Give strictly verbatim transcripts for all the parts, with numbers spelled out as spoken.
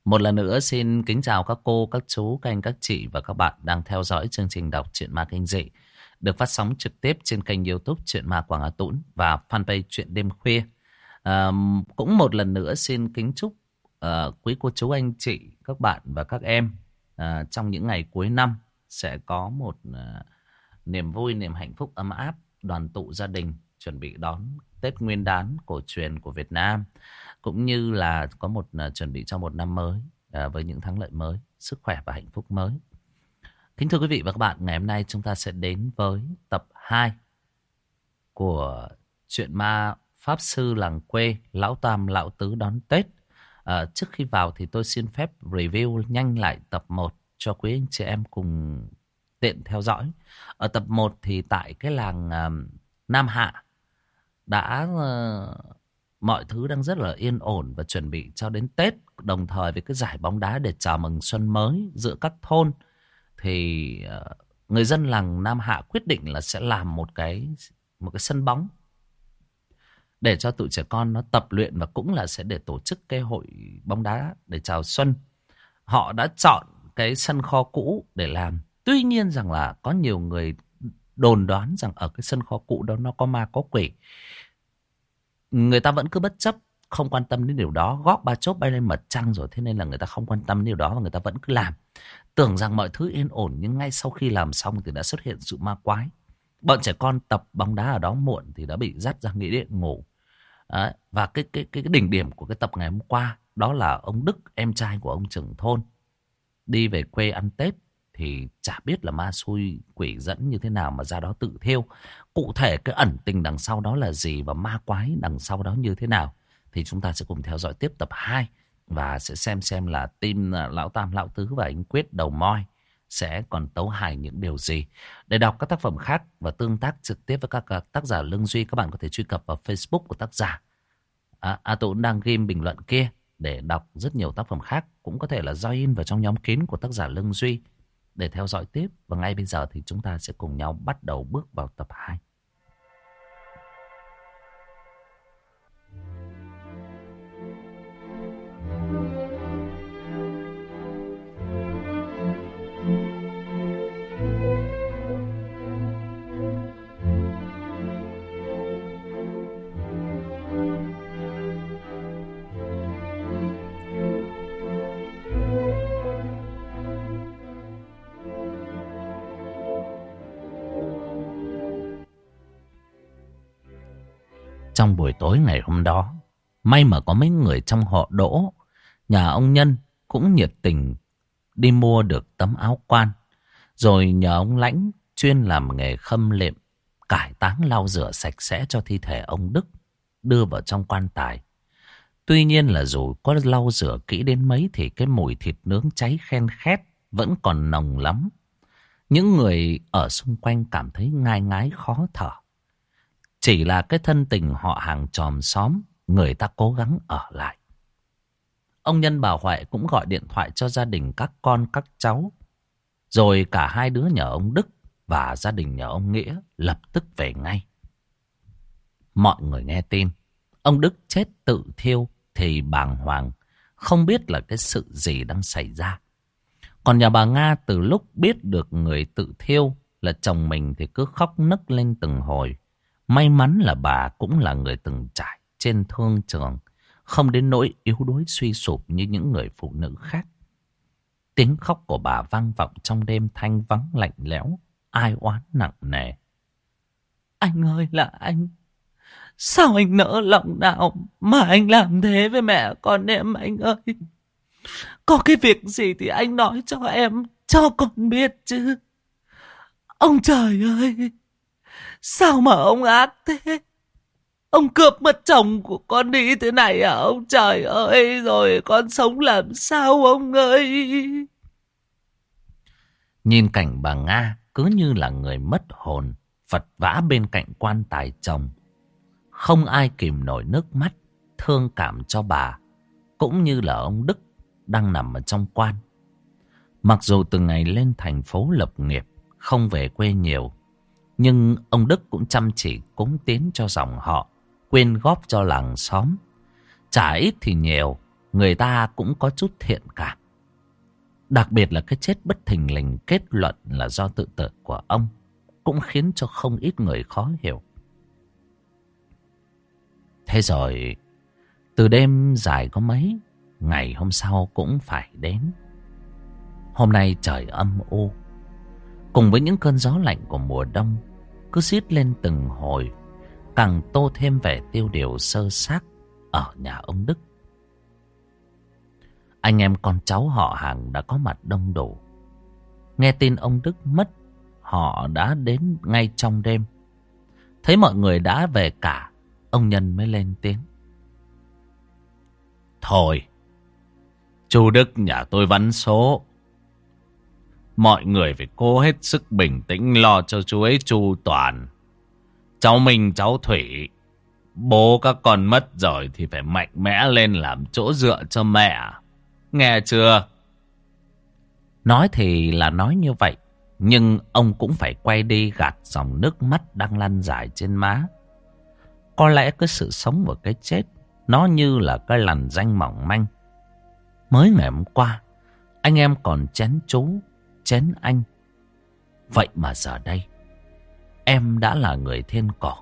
Một lần nữa xin kính chào các cô, các chú, các anh, các chị và các bạn đang theo dõi chương trình đọc truyện ma kinh dị được phát sóng trực tiếp trên kênh YouTube Truyện Ma Quảng Hà Tũng và fanpage Truyện Đêm Khuya. À, cũng một lần nữa xin kính chúc uh, quý cô chú, anh chị, các bạn và các em uh, trong những ngày cuối năm sẽ có một uh, niềm vui, niềm hạnh phúc ấm áp, đoàn tụ gia đình, chuẩn bị đón Tết Nguyên đán cổ truyền của Việt Nam, cũng như là có một uh, chuẩn bị cho một năm mới uh, với những thắng lợi mới, sức khỏe và hạnh phúc mới. Kính thưa quý vị và các bạn, ngày hôm nay chúng ta sẽ đến với tập hai của truyện ma Pháp Sư Làng Quê Lão Tam Lão Tứ Đón Tết. À, trước khi vào thì tôi xin phép review nhanh lại tập một cho quý anh chị em cùng tiện theo dõi. Ở tập một thì tại cái làng uh, Nam Hạ đã uh, mọi thứ đang rất là yên ổn và chuẩn bị cho đến Tết, đồng thời với cái giải bóng đá để chào mừng xuân mới giữa các thôn. Thì uh, người dân làng Nam Hạ quyết định là sẽ làm một cái một cái sân bóng để cho tụi trẻ con nó tập luyện, và cũng là sẽ để tổ chức cái hội bóng đá để chào xuân. Họ đã chọn cái sân kho cũ để làm. Tuy nhiên rằng là có nhiều người đồn đoán rằng ở cái sân kho cũ đó nó có ma có quỷ. Người ta vẫn cứ bất chấp, không quan tâm đến điều đó. Gót ba chốt bay lên mặt trăng rồi, thế nên là người ta không quan tâm đến điều đó và người ta vẫn cứ làm. Tưởng rằng mọi thứ yên ổn, nhưng ngay sau khi làm xong thì đã xuất hiện sự ma quái. Bọn trẻ con tập bóng đá ở đó muộn thì đã bị dắt ra nghĩa địa ngủ. Đấy. Và cái, cái, cái, cái đỉnh điểm của cái tập ngày hôm qua đó là ông Đức, em trai của ông trưởng thôn, đi về quê ăn Tết thì chả biết là ma xui quỷ dẫn như thế nào mà ra đó tự thiêu. Cụ thể cái ẩn tình đằng sau đó là gì và ma quái đằng sau đó như thế nào thì chúng ta sẽ cùng theo dõi tiếp tập hai và sẽ xem xem là team Lão Tam Lão Tứ và anh Quyết đầu moi sẽ còn tấu hài những điều gì. Để đọc các tác phẩm khác và tương tác trực tiếp với các tác giả Lương Duy, các bạn có thể truy cập vào Facebook của tác giả. À, A Tũng đang ghim bình luận kia để đọc rất nhiều tác phẩm khác. Cũng có thể là join vào trong nhóm kín của tác giả Lương Duy để theo dõi tiếp. Và ngay bây giờ thì chúng ta sẽ cùng nhau bắt đầu bước vào tập hai. Trong buổi tối ngày hôm đó, may mà có mấy người trong họ Đỗ, nhà ông Nhân cũng nhiệt tình đi mua được tấm áo quan. Rồi nhờ ông Lãnh chuyên làm nghề khâm liệm, cải táng lau rửa sạch sẽ cho thi thể ông Đức, đưa vào trong quan tài. Tuy nhiên là dù có lau rửa kỹ đến mấy thì cái mùi thịt nướng cháy khen khét vẫn còn nồng lắm. Những người ở xung quanh cảm thấy ngai ngái khó thở. Chỉ là cái thân tình họ hàng chòm xóm, người ta cố gắng ở lại. Ông Nhân bà Huệ cũng gọi điện thoại cho gia đình các con các cháu. Rồi cả hai đứa nhờ ông Đức và gia đình nhờ ông Nghĩa lập tức về ngay. Mọi người nghe tin ông Đức chết tự thiêu thì bàng hoàng, không biết là cái sự gì đang xảy ra. Còn nhà bà Nga từ lúc biết được người tự thiêu là chồng mình thì cứ khóc nức lên từng hồi. May mắn là bà cũng là người từng trải trên thương trường, không đến nỗi yếu đuối suy sụp như những người phụ nữ khác. Tiếng khóc của bà vang vọng trong đêm thanh vắng lạnh lẽo, ai oán nặng nề. Anh ơi là anh, sao anh nỡ lòng nào mà anh làm thế với mẹ con em anh ơi? Có cái việc gì thì anh nói cho em, cho con biết chứ. Ông trời ơi, sao mà ông ác thế? Ông cướp mất chồng của con đi thế này à ông trời ơi, rồi con sống làm sao ông ơi? Nhìn cảnh bà Nga cứ như là người mất hồn, vật vã bên cạnh quan tài chồng. Không ai kìm nổi nước mắt, thương cảm cho bà, cũng như là ông Đức đang nằm ở trong quan. Mặc dù từ ngày lên thành phố lập nghiệp, không về quê nhiều, nhưng ông Đức cũng chăm chỉ cúng tiến cho dòng họ, quyên góp cho làng xóm. Chả ít thì nhiều, người ta cũng có chút thiện cảm. Đặc biệt là cái chết bất thình lình kết luận là do tự tử của ông cũng khiến cho không ít người khó hiểu. Thế rồi, từ đêm dài có mấy, ngày hôm sau cũng phải đến. Hôm nay trời âm u, cùng với những cơn gió lạnh của mùa đông cứ rít lên từng hồi, càng tô thêm vẻ tiêu điều sơ xác ở nhà ông Đức. Anh em con cháu họ hàng đã có mặt đông đủ. Nghe tin ông Đức mất, họ đã đến ngay trong đêm. Thấy mọi người đã về cả, ông Nhân mới lên tiếng. Thôi, chú Đức nhà tôi vắn số. Mọi người phải cố hết sức bình tĩnh lo cho chú ấy chu toàn. Cháu Minh, cháu Thủy, bố các con mất rồi thì phải mạnh mẽ lên làm chỗ dựa cho mẹ. Nghe chưa? Nói thì là nói như vậy, nhưng ông cũng phải quay đi gạt dòng nước mắt đang lăn dài trên má. Có lẽ cái sự sống và cái chết, nó như là cái lằn ranh mỏng manh. Mới ngày hôm qua, anh em còn chén chú, chén anh. Vậy mà giờ đây, em đã là người thiên cổ.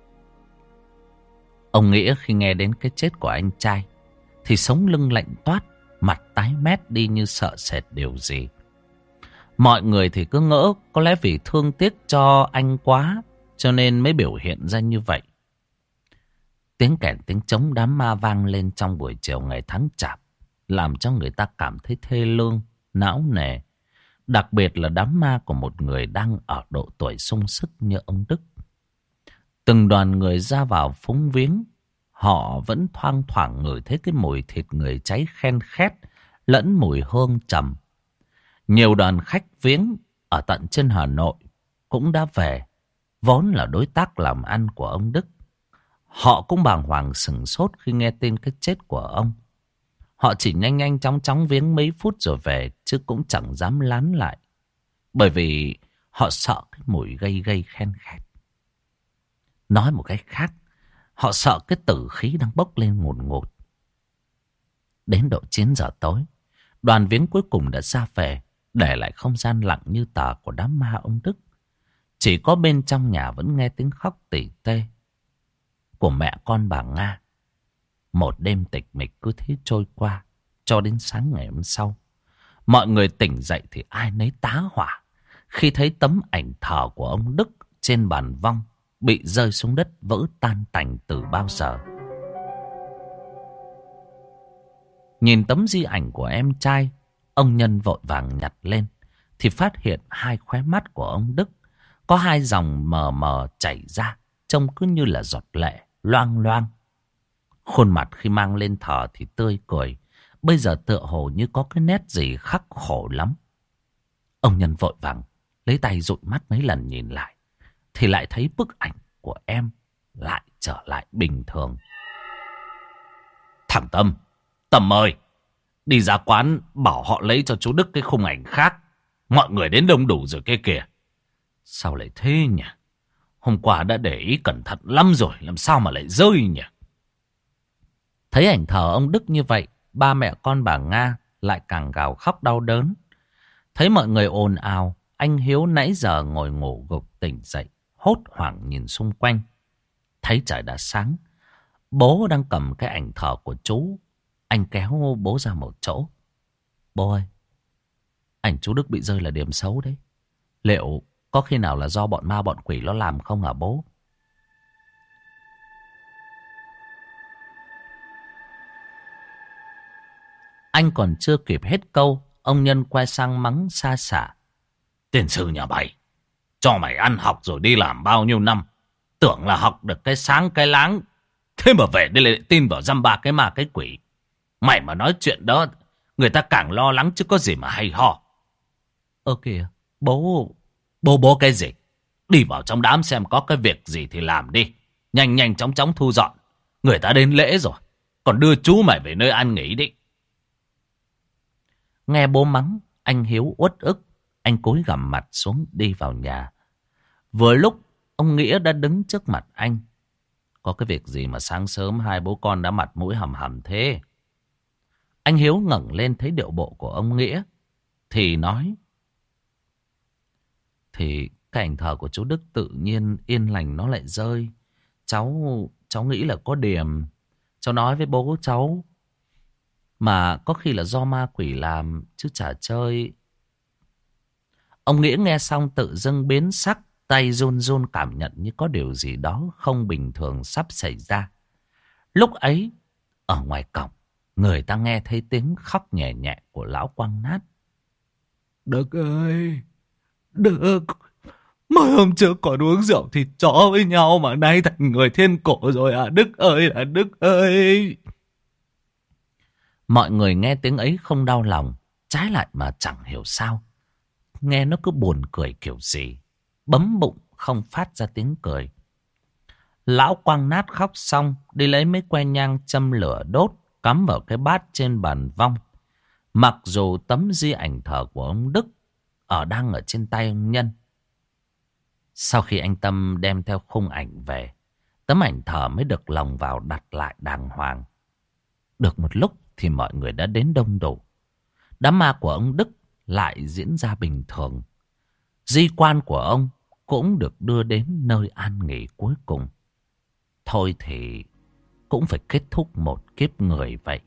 Ông Nghĩa khi nghe đến cái chết của anh trai thì sống lưng lạnh toát, mặt tái mét đi như sợ sệt điều gì. Mọi người thì cứ ngỡ có lẽ vì thương tiếc cho anh quá cho nên mới biểu hiện ra như vậy. Tiếng kèn tiếng trống đám ma vang lên trong buổi chiều ngày tháng chạp, làm cho người ta cảm thấy thê lương, não nề. Đặc biệt là đám ma của một người đang ở độ tuổi sung sức như ông Đức. Từng đoàn người ra vào phúng viếng, họ vẫn thoang thoảng ngửi thấy cái mùi thịt người cháy khen khét lẫn mùi hương trầm. Nhiều đoàn khách viếng ở tận trên Hà Nội cũng đã về, vốn là đối tác làm ăn của ông Đức. Họ cũng bàng hoàng sửng sốt khi nghe tin cái chết của ông. Họ chỉ nhanh nhanh chóng chóng viếng mấy phút rồi về, chứ cũng chẳng dám lán lại. Bởi vì họ sợ cái mùi gây gây khen khét. Nói một cách khác, họ sợ cái tử khí đang bốc lên ngùn ngụt. Đến độ chín giờ tối, đoàn viếng cuối cùng đã ra về, để lại không gian lặng như tờ của đám ma ông Đức. Chỉ có bên trong nhà vẫn nghe tiếng khóc tỉ tê của mẹ con bà Nga. Một đêm tịch mịch cứ thế trôi qua, cho đến sáng ngày hôm sau. Mọi người tỉnh dậy thì ai nấy tá hỏa khi thấy tấm ảnh thờ của ông Đức trên bàn vong bị rơi xuống đất vỡ tan tành từ bao giờ. Nhìn tấm di ảnh của em trai, ông Nhân vội vàng nhặt lên thì phát hiện hai khóe mắt của ông Đức có hai dòng mờ mờ chảy ra, trông cứ như là giọt lệ loang loang. Khuôn mặt khi mang lên thờ thì tươi cười, bây giờ tựa hồ như có cái nét gì khắc khổ lắm. Ông Nhân vội vàng lấy tay dụi mắt mấy lần nhìn lại, thì lại thấy bức ảnh của em lại trở lại bình thường. Thằng Tâm, Tâm ơi, đi ra quán bảo họ lấy cho chú Đức cái khung ảnh khác. Mọi người đến đông đủ rồi kia kìa. Sao lại thế nhỉ? Hôm qua đã để ý cẩn thận lắm rồi, làm sao mà lại rơi nhỉ? Thấy ảnh thờ ông Đức như vậy, ba mẹ con bà Nga lại càng gào khóc đau đớn. Thấy mọi người ồn ào, anh Hiếu nãy giờ ngồi ngủ gục tỉnh dậy, hốt hoảng nhìn xung quanh. Thấy trời đã sáng, bố đang cầm cái ảnh thờ của chú. Anh kéo bố ra một chỗ. Bố ơi, ảnh chú Đức bị rơi là điểm xấu đấy. Liệu có khi nào là do bọn ma bọn quỷ nó làm không hả bố? Anh còn chưa kịp hết câu, ông Nhân quay sang mắng xa xả. Tiền sư nhà mày, cho mày ăn học rồi đi làm bao nhiêu năm, tưởng là học được cái sáng cái láng, thế mà về đây lại tin vào dăm ba cái ma cái quỷ. Mày mà nói chuyện đó, người ta càng lo lắng chứ có gì mà hay ho. Ơ kìa, bố... Bố bố cái gì? Đi vào trong đám xem có cái việc gì thì làm đi. Nhanh nhanh chóng chóng thu dọn. Người ta đến lễ rồi, còn đưa chú mày về nơi ăn nghỉ đi. Nghe bố mắng, anh Hiếu uất ức. Anh cúi gằm mặt xuống đi vào nhà. Vừa lúc, ông Nghĩa đã đứng trước mặt anh. Có cái việc gì mà sáng sớm hai bố con đã mặt mũi hầm hầm thế? Anh Hiếu ngẩng lên thấy điệu bộ của ông Nghĩa thì nói: Thì cái ảnh thờ của chú Đức tự nhiên yên lành nó lại rơi. Cháu cháu nghĩ là có điểm. Cháu nói với bố cháu, mà có khi là do ma quỷ làm chứ chả chơi. Ông Nghĩa nghe xong tự dưng biến sắc, tay run run cảm nhận như có điều gì đó không bình thường sắp xảy ra. Lúc ấy, ở ngoài cổng, người ta nghe thấy tiếng khóc nhẹ nhẹ của lão Quang Nát. Đức ơi, Đức, mới hôm trước còn uống rượu thịt chó với nhau mà nay thành người thiên cổ rồi à? Đức ơi là Đức ơi. Mọi người nghe tiếng ấy không đau lòng, trái lại mà chẳng hiểu sao. Nghe nó cứ buồn cười kiểu gì, bấm bụng không phát ra tiếng cười. Lão Quang Nát khóc xong, đi lấy mấy que nhang châm lửa đốt, cắm vào cái bát trên bàn vong. Mặc dù tấm di ảnh thờ của ông Đức ở đang ở trên tay ông Nhân. Sau khi anh Tâm đem theo khung ảnh về, tấm ảnh thờ mới được lồng vào đặt lại đàng hoàng. Được một lúc thì mọi người đã đến đông đủ. Đám ma của ông Đức lại diễn ra bình thường. Di quan của ông cũng được đưa đến nơi an nghỉ cuối cùng. Thôi thì cũng phải kết thúc một kiếp người vậy.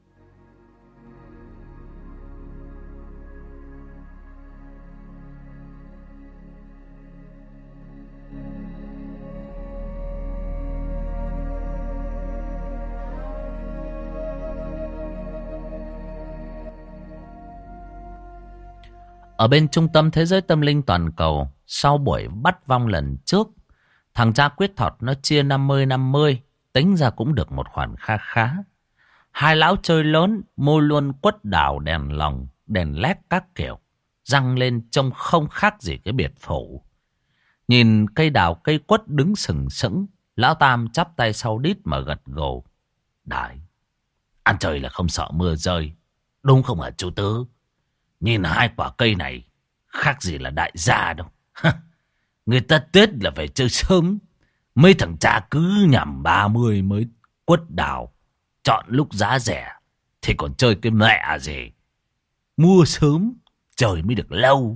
Ở bên trung tâm thế giới tâm linh toàn cầu, sau buổi bắt vong lần trước, thằng cha Quyết Thọt nó chia năm mươi năm mươi, tính ra cũng được một khoản kha khá. Hai lão chơi lớn, mua luôn quất đào đèn lồng, đèn led các kiểu, răng lên trông không khác gì cái biệt phủ. Nhìn cây đào cây quất đứng sừng sững, lão Tam chắp tay sau đít mà gật gù. Đại, ăn chơi là không sợ mưa rơi, đúng không hả chú Tứ? Nhìn hai quả cây này khác gì là đại gia đâu. Người ta Tết là phải chơi sớm. Mấy thằng cha cứ nhằm ba mươi mới quất đào. Chọn lúc giá rẻ thì còn chơi cái mẹ gì. Mua sớm trời mới được lâu.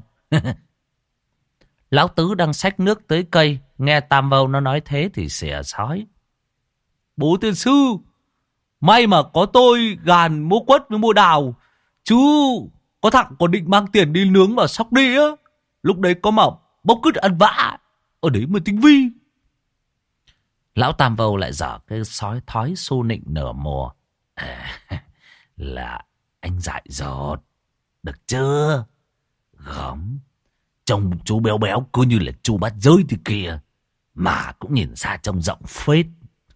Lão Tứ đang xách nước tới cây, nghe Tam Vâu nó nói thế thì xỉa sói. Bố tiên sư, may mà có tôi gàn mua quất với mua đào. Chú có thằng còn định mang tiền đi nướng vào Sóc Đi á. Lúc đấy có mà bốc cứt ăn vạ. Ở đấy mới tính vi. Lão Tam Vâu lại dở cái sói thói su nịnh nửa mùa. À, là anh dại dột. Được chưa? Gớm. Trông chú béo béo cứ như là chú bát giới thì kìa. Mà cũng nhìn xa trông rộng phết.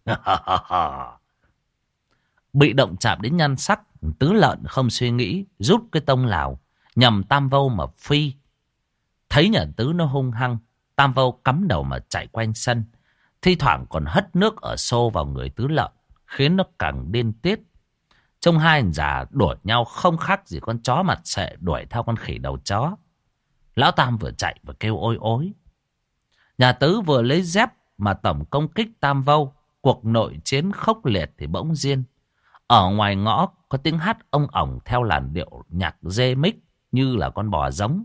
Bị động chạm đến nhan sắc, Tứ Lợn không suy nghĩ, rút cái tông lào nhằm Tam Vâu mà phi. Thấy nhà Tứ nó hung hăng, Tam Vâu cắm đầu mà chạy quanh sân, thi thoảng còn hất nước ở xô vào người Tứ Lợn, khiến nó càng điên tiết. Trông hai anh già đuổi nhau không khác gì con chó mặt sệ đuổi theo con khỉ đầu chó. Lão Tam vừa chạy vừa kêu ôi ối. Nhà Tứ vừa lấy dép mà tổng công kích Tam Vâu. Cuộc nội chiến khốc liệt thì bỗng dưng ở ngoài ngõ có tiếng hát ông ổng theo làn điệu nhạc dê mích như là con bò giống.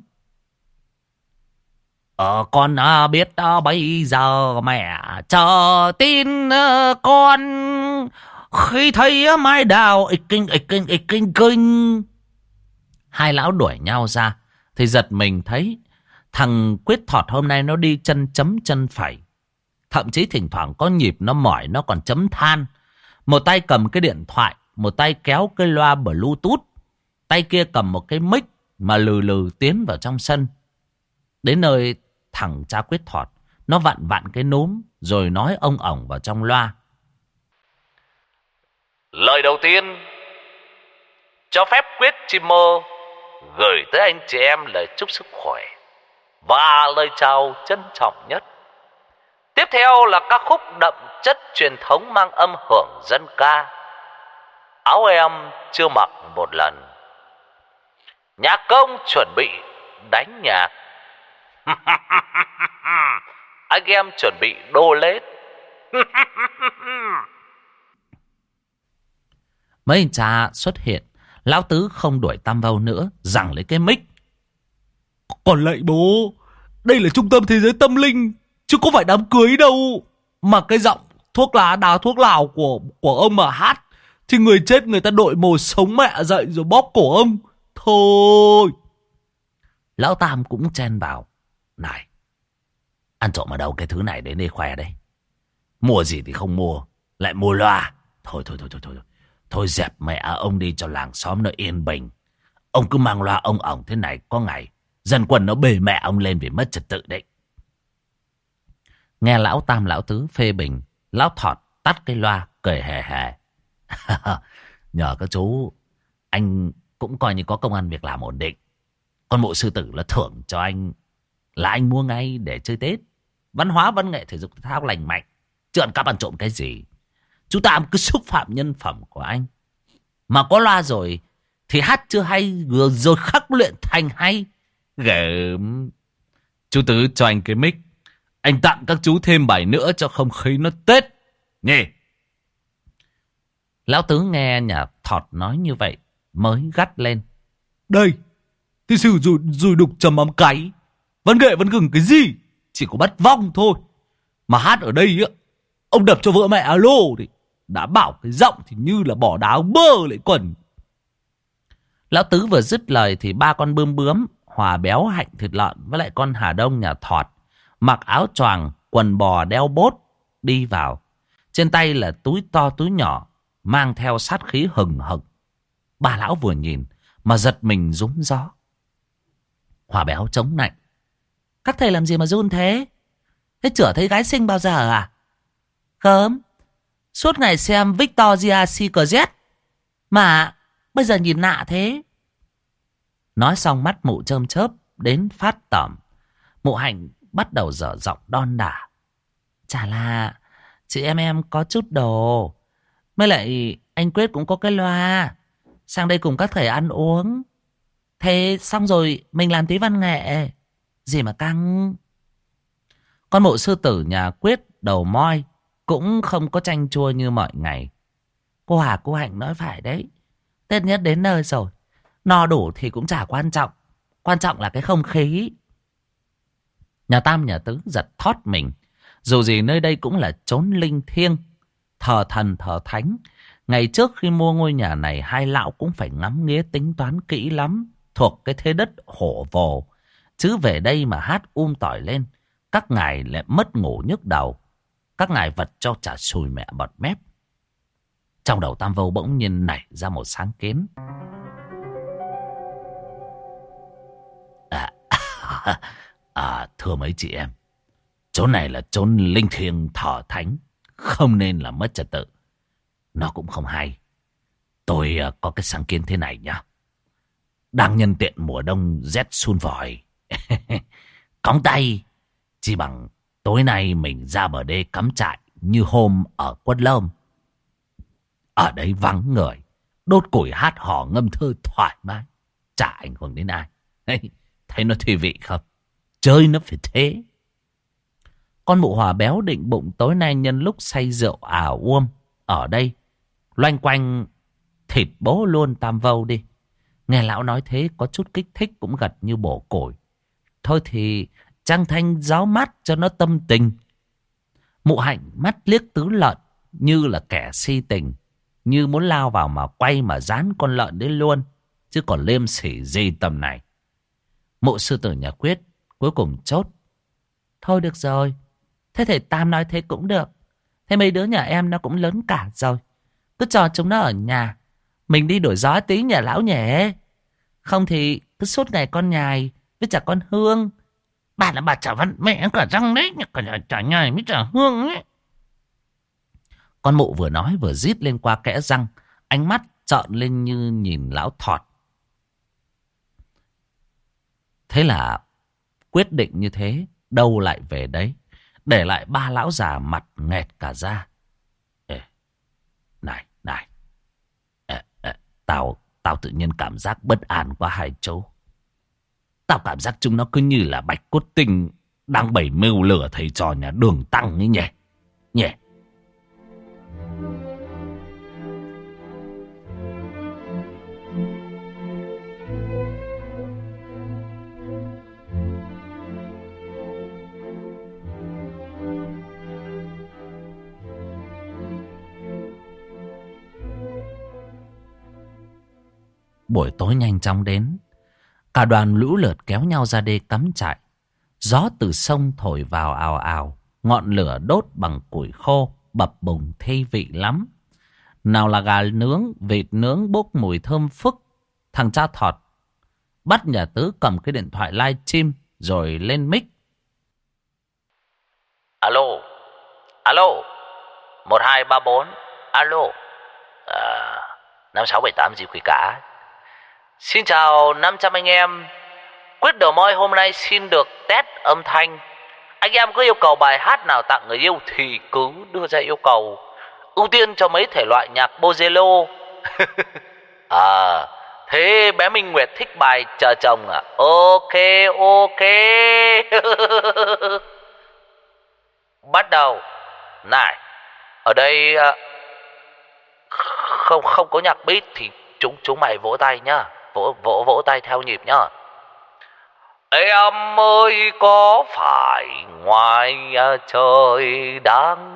Ờ con à, biết à, bây giờ mẹ chờ tin à, con khi thấy à, mai đào ịch kinh ịch kinh ịch kinh kinh. Hai lão đuổi nhau ra thì giật mình thấy thằng Quyết Thọt hôm nay nó đi chân chấm chân phẩy. Thậm chí thỉnh thoảng có nhịp nó mỏi nó còn chấm than. Một tay cầm cái điện thoại, một tay kéo cái loa Bluetooth, tay kia cầm một cái mic mà lừ lừ tiến vào trong sân. Đến nơi thằng cha Quyết Thọt nó vặn vặn cái núm rồi nói ông ổng vào trong loa. Lời đầu tiên, cho phép Quyết Chim Mơ gửi tới anh chị em lời chúc sức khỏe và lời chào trân trọng nhất. Tiếp theo là ca khúc đậm chất truyền thống mang âm hưởng dân ca. Áo em chưa mặc một lần. Nhạc công chuẩn bị đánh nhạc. Anh em chuẩn bị đô lết. Mấy anh cha xuất hiện Lão Tứ không đuổi Tam Vâu nữa, giằng lấy cái mic. Còn lạy bố, đây là trung tâm thế giới tâm linh, chứ không phải đám cưới đâu. Mà cái giọng thuốc lá đào thuốc lào của của ông mà hát thì người chết người ta đội mồ sống mẹ dậy rồi bóp cổ ông. Thôi. Lão Tam cũng chen vào. Này, ăn trộm ở đâu cái thứ này đến đây khoe đây? Mua gì thì không mua, lại mua loa. Thôi thôi thôi thôi thôi. Thôi dẹp mẹ ông đi cho làng xóm nó yên bình. Ông cứ mang loa ông ổng thế này, có ngày dân quân nó bê mẹ ông lên vì mất trật tự đấy. Nghe lão Tam lão Tứ phê bình, lão Thọt tắt cái loa cười hề hề. Nhờ các chú, anh cũng coi như có công ăn việc làm ổn định. Con Mụ Sư Tử là thưởng cho anh là anh mua ngay để chơi Tết. Văn hóa văn nghệ thể dục thể thao lành mạnh, chứ ăn cắp ăn trộm cái gì. Chú Tam cứ xúc phạm nhân phẩm của anh. Mà có loa rồi thì hát chưa hay, rồi khắc luyện thành hay. Gớm. Chú Tứ cho anh cái mic, anh tặng các chú thêm bài nữa cho không khí nó Tết nhỉ. Lão Tứ nghe nhà Thọt nói như vậy mới gắt lên. Đây, thì sử rồi, rồi đục trầm ấm cái. Văn nghệ văn gừng cái gì, chỉ có bắt vong thôi. Mà hát ở đây á, ông đập cho vợ mẹ alo thì đã bảo cái giọng thì như là bỏ đá bơ lại quần. Lão Tứ vừa dứt lời thì ba con bươm bướm, Hòa Béo, Hạnh Thịt Lợn với lại con Hà Đông nhà Thọt mặc áo choàng, quần bò đeo bốt đi vào. Trên tay là túi to túi nhỏ, mang theo sát khí hừng hực. Ba lão vừa nhìn mà giật mình rúng gió. Hòa Béo chống nạnh. Các thầy làm gì mà run thế? Thế chửa thấy gái xinh bao giờ à? Khớm, suốt ngày xem Victoria's Secret mà bây giờ nhìn lạ thế. Nói xong mắt Mụ chơm chớp đến phát tởm. Mụ Hạnh bắt đầu dở giọng đon đả. Chả là chị em em có chút đồ, mới lại anh Quyết cũng có cái loa, sang đây cùng các thầy ăn uống. Thế xong rồi mình làm tí văn nghệ, gì mà căng. Con Mụ Sư Tử nhà Quyết đầu moi cũng không có chanh chua như mọi ngày. Cô Hà cô Hạnh nói phải đấy, Tết nhất đến nơi rồi, no đủ thì cũng chả quan trọng, quan trọng là cái không khí. Nhà Tam nhà Tứ giật thót mình. Dù gì nơi đây cũng là chốn linh thiêng, thờ thần thờ thánh. Ngày trước khi mua ngôi nhà này, hai lão cũng phải ngắm nghía tính toán kỹ lắm, thuộc cái thế đất hổ vồ. Chứ về đây mà hát um tỏi lên, các ngài lại mất ngủ nhức đầu. Các ngài vật cho chả sùi mẹ bọt mép. Trong đầu Tam Vâu bỗng nhiên nảy ra một sáng kiến. À, à, thưa mấy chị em, chỗ này là chốn linh thiêng thờ thánh, không nên là mất trật tự. Nó cũng không hay. Tôi uh, có cái sáng kiến thế này nhá. Đang nhân tiện mùa đông rét sun vòi, cóng tay, chỉ bằng tối nay mình ra bờ đê cắm trại như hôm ở Quất Lâm. Ở đấy vắng người, đốt củi hát hò ngâm thơ thoải mái, chả ảnh hưởng đến ai. Thấy nó thú vị không? Chơi nó phải thế. Con Mụ Hòa Béo định bụng tối nay nhân lúc say rượu ảo uông ở đây, loanh quanh thịt bố luôn Tam Vâu đi. Nghe lão nói thế có chút kích thích, cũng gật như bổ củi. Thôi thì trăng thanh giáo mát cho nó tâm tình. Mụ Hạnh mắt liếc Tứ Lợn như là kẻ si tình, như muốn lao vào mà quay mà dán con lợn đấy luôn, chứ còn liêm sỉ gì tầm này. Mụ Sư Tử nhà Quyết cuối cùng chốt. Thôi được rồi, thế thầy Tam nói thế cũng được. Thế mấy đứa nhà em nó cũng lớn cả rồi, cứ cho chúng nó ở nhà, mình đi đổi gió tí nhà lão nhỉ. Không thì cứ suốt ngày con nhài với chả con Hương. Bà là bà chả văn mẹ cả răng đấy, cả chả nhài với chả Hương ấy. Con Mụ vừa nói vừa rít lên qua kẽ răng, ánh mắt trợn lên như nhìn lão Thọt. Thế là quyết định như thế, đâu lại về đấy, để lại ba lão già mặt nghẹt cả ra. Ê, này, này, ê, ê, tao, tao tự nhiên cảm giác bất an quá hai chỗ. Tao cảm giác chúng nó cứ như là bạch cốt tinh đang bày mưu lửa thầy trò nhà Đường Tăng ấy nhỉ, nhỉ. Buổi tối nhanh chóng đến. Cả đoàn lũ lượt kéo nhau ra đê cắm trại. Gió từ sông thổi vào ào ào. Ngọn lửa đốt bằng củi khô, bập bùng thi vị lắm. Nào là gà nướng, vịt nướng bốc mùi thơm phức. Thằng cha Thọt bắt nhà Tứ cầm cái điện thoại live stream rồi lên mic. Alo, alo, một hai ba bốn, alo, à, năm sáu bảy tám gì quý cả. Xin chào năm trăm anh em. Quyết Đầu Moi hôm nay xin được test âm thanh. Anh em có yêu cầu bài hát nào tặng người yêu thì cứ đưa ra yêu cầu. Ưu tiên cho mấy thể loại nhạc bolero. À, thế bé Minh Nguyệt thích bài Chờ Chồng à? Ok, ok. Bắt đầu. Này, ở đây không không có nhạc beat thì chúng chúng mày vỗ tay nhá. Vỗ vỗ vỗ tay theo nhịp nhá. Em ơi có phải ngoài trời đang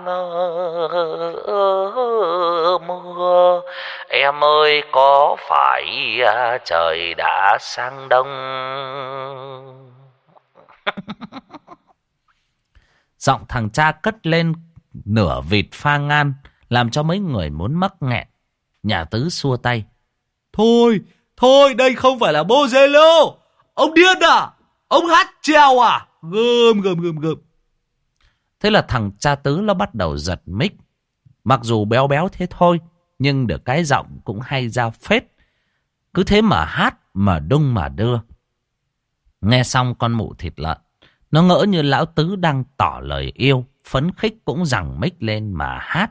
mưa? Em ơi có phải trời đã sang đông? Giọng thằng cha cất lên nửa vịt pha ngan, làm cho mấy người muốn mắc nghẹn. Nhà Tứ xua tay. Thôi, thôi, đây không phải là bolero. Ông điên à? Ông hát treo à? Gơm, gơm, gơm, gơm. Thế là thằng cha Tứ nó bắt đầu giật mic. Mặc dù béo béo thế thôi, nhưng được cái giọng cũng hay ra phết. Cứ thế mà hát, mà đung mà đưa. Nghe xong con mụ thịt lợn, nó ngỡ như lão Tứ đang tỏ lời yêu, phấn khích cũng giằng mic lên mà hát.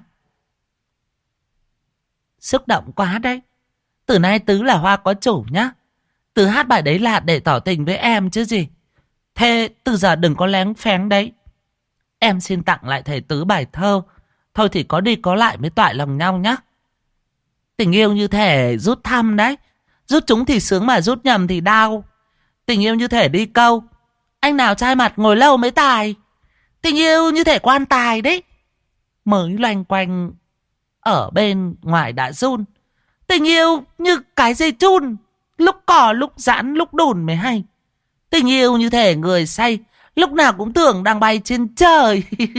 Xúc động quá đấy. Từ nay Tứ là Hoa có chủ nhá. Tứ hát bài đấy là để tỏ tình với em chứ gì. Thế từ giờ đừng có lén phén đấy. Em xin tặng lại thầy Tứ bài thơ. Thôi thì có đi có lại mới toại lòng nhau nhá. Tình yêu như thể rút thăm đấy. Rút chúng thì sướng mà rút nhầm thì đau. Tình yêu như thể đi câu. Anh nào trai mặt ngồi lâu mới tài. Tình yêu như thể quan tài đấy. Mới loanh quanh ở bên ngoài đã run. Tình yêu như cái dây chun. Lúc cỏ lúc giãn lúc đùn mới hay. Tình yêu như thể người say. Lúc nào cũng tưởng đang bay trên trời.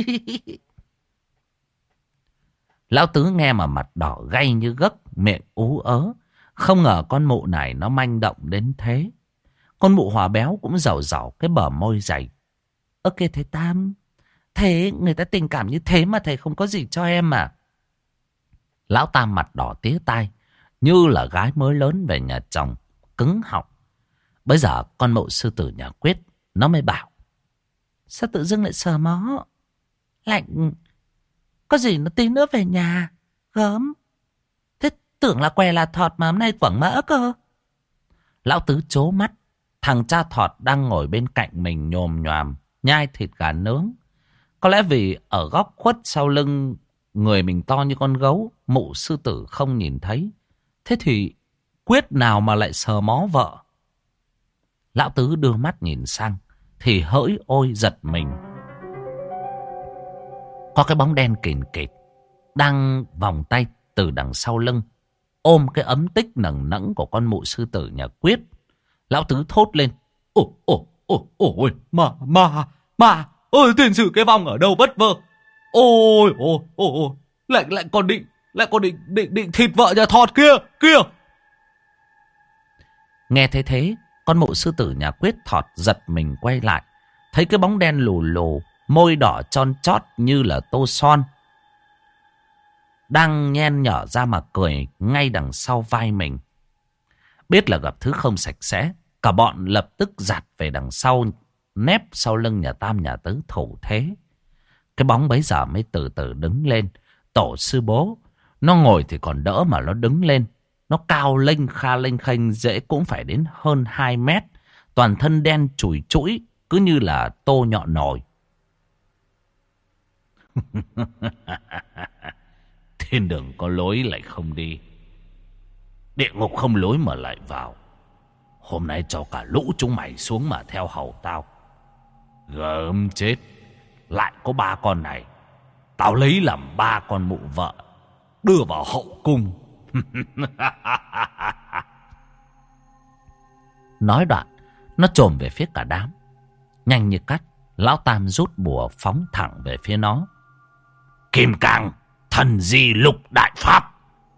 Lão Tứ nghe mà mặt đỏ gay như gấc, miệng ú ớ. Không ngờ con mụ này nó manh động đến thế. Con mụ Hòa béo cũng rầu rầu cái bờ môi dày. Ok thầy Tam, thế người ta tình cảm như thế mà thầy không có gì cho em à? Lão Tam mặt đỏ tía tai, như là gái mới lớn về nhà chồng, cứng họng. Bây giờ con mụ sư tử nhà Quyết nó mới bảo. Sao tự dưng lại sờ mó? Lạnh. Có gì nó tí nữa về nhà. Gớm. Thế tưởng là què là Thọt mà hôm nay quẳng mỡ cơ. Lão Tứ trố mắt. Thằng cha Thọt đang ngồi bên cạnh mình nhồm nhoàm nhai thịt gà nướng. Có lẽ vì ở góc khuất sau lưng người mình to như con gấu, mụ sư tử không nhìn thấy. Thế thì Quyết nào mà lại sờ mó vợ? Lão Tứ đưa mắt nhìn sang thì hỡi ôi giật mình. Có cái bóng đen kìn kịt đang vòng tay từ đằng sau lưng, ôm cái ấm tích nầng nẫng của con mụ sư tử nhà Quyết. Lão Tứ thốt lên. Ồ, ồ, ồ, ôi, mà, mà, mà, ôi, tiền sử cái vòng ở đâu vất vơ. Ôi, ôi, ôi, ôi, lại, lại còn định, lại còn định, định, định thịt vợ nhà Thọt kia, kia. Nghe thấy thế, con mụ sư tử nhà Quyết Thọt giật mình quay lại. Thấy cái bóng đen lù lù, môi đỏ tròn chót như là tô son, đang nhen nhở ra mà cười ngay đằng sau vai mình. Biết là gặp thứ không sạch sẽ, cả bọn lập tức giạt về đằng sau, nép sau lưng nhà Tam nhà Tứ thủ thế. Cái bóng bấy giờ mới từ từ đứng lên. Tổ sư bố, nó ngồi thì còn đỡ mà nó đứng lên. Nó cao lênh kha lênh khênh dễ cũng phải đến hơn hai mét. Toàn thân đen chùi chũi, cứ như là tô nhọn nồi. Thiên đường có lối lại không đi, địa ngục không lối mà lại vào. Hôm nay cho cả lũ chúng mày xuống mà theo hầu tao. Gớm chết. Lại có ba con này, tao lấy làm ba con mụ vợ, đưa vào hậu cung. Nói đoạn, nó chồm về phía cả đám. Nhanh như cắt, lão Tam rút bùa phóng thẳng về phía nó. Kim cang, thần di lục đại pháp.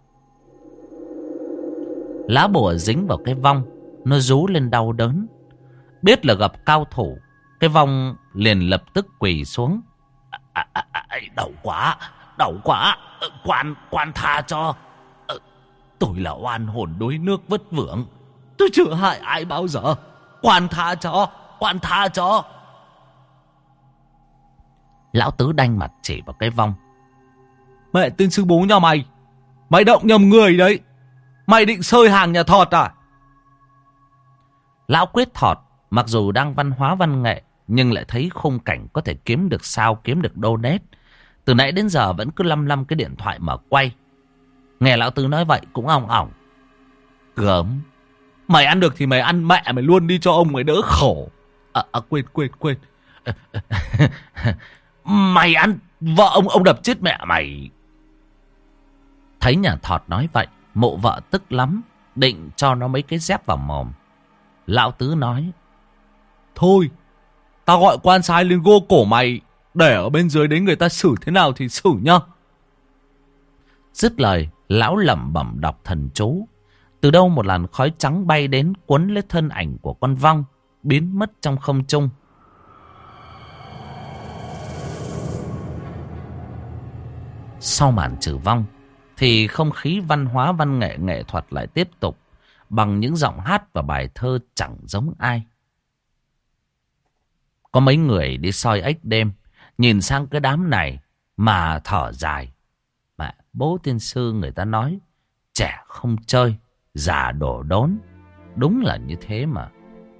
Lá bùa dính vào cái vong, nó rú lên đau đớn. Biết là gặp cao thủ, cái vong liền lập tức quỳ xuống. À, à, à, đau quá, đau quá, quan, quan tha cho. Tôi là oan hồn đuối nước vất vưởng, tôi chưa hại ai bao giờ. Quan tha cho, quan tha cho. Lão Tứ đanh mặt chỉ vào cái vong. Mẹ tên sư bố nhà mày, mày động nhầm người đấy. Mày định sơi hàng nhà Thọt à? Lão Quyết Thọt mặc dù đang văn hóa văn nghệ, nhưng lại thấy khung cảnh có thể kiếm được sao, kiếm được đô nết. Từ nãy đến giờ vẫn cứ lăm lăm cái điện thoại mở quay. Nghe lão Tứ nói vậy cũng ỏng ỏng. Gớm, mày ăn được thì mày ăn mẹ mày luôn đi cho ông mày đỡ khổ. À, à quên quên quên. Mày ăn vợ ông, ông đập chết mẹ mày. Thấy nhà Thọt nói vậy, mộ vợ tức lắm, định cho nó mấy cái dép vào mồm. Lão Tứ nói: Thôi, tao gọi quan sai lên gô cổ mày, để ở bên dưới đấy người ta xử thế nào thì xử nhá. Dứt lời, lão lẩm bẩm đọc thần chú. Từ đâu một làn khói trắng bay đến, cuốn lấy thân ảnh của con vong, biến mất trong không trung. Sau màn trừ vong thì không khí văn hóa văn nghệ nghệ thuật lại tiếp tục, bằng những giọng hát và bài thơ chẳng giống ai. Có mấy người đi soi ếch đêm, nhìn sang cái đám này mà thở dài. Mà bố tiên sư người ta nói, trẻ không chơi, già đổ đốn. Đúng là như thế mà.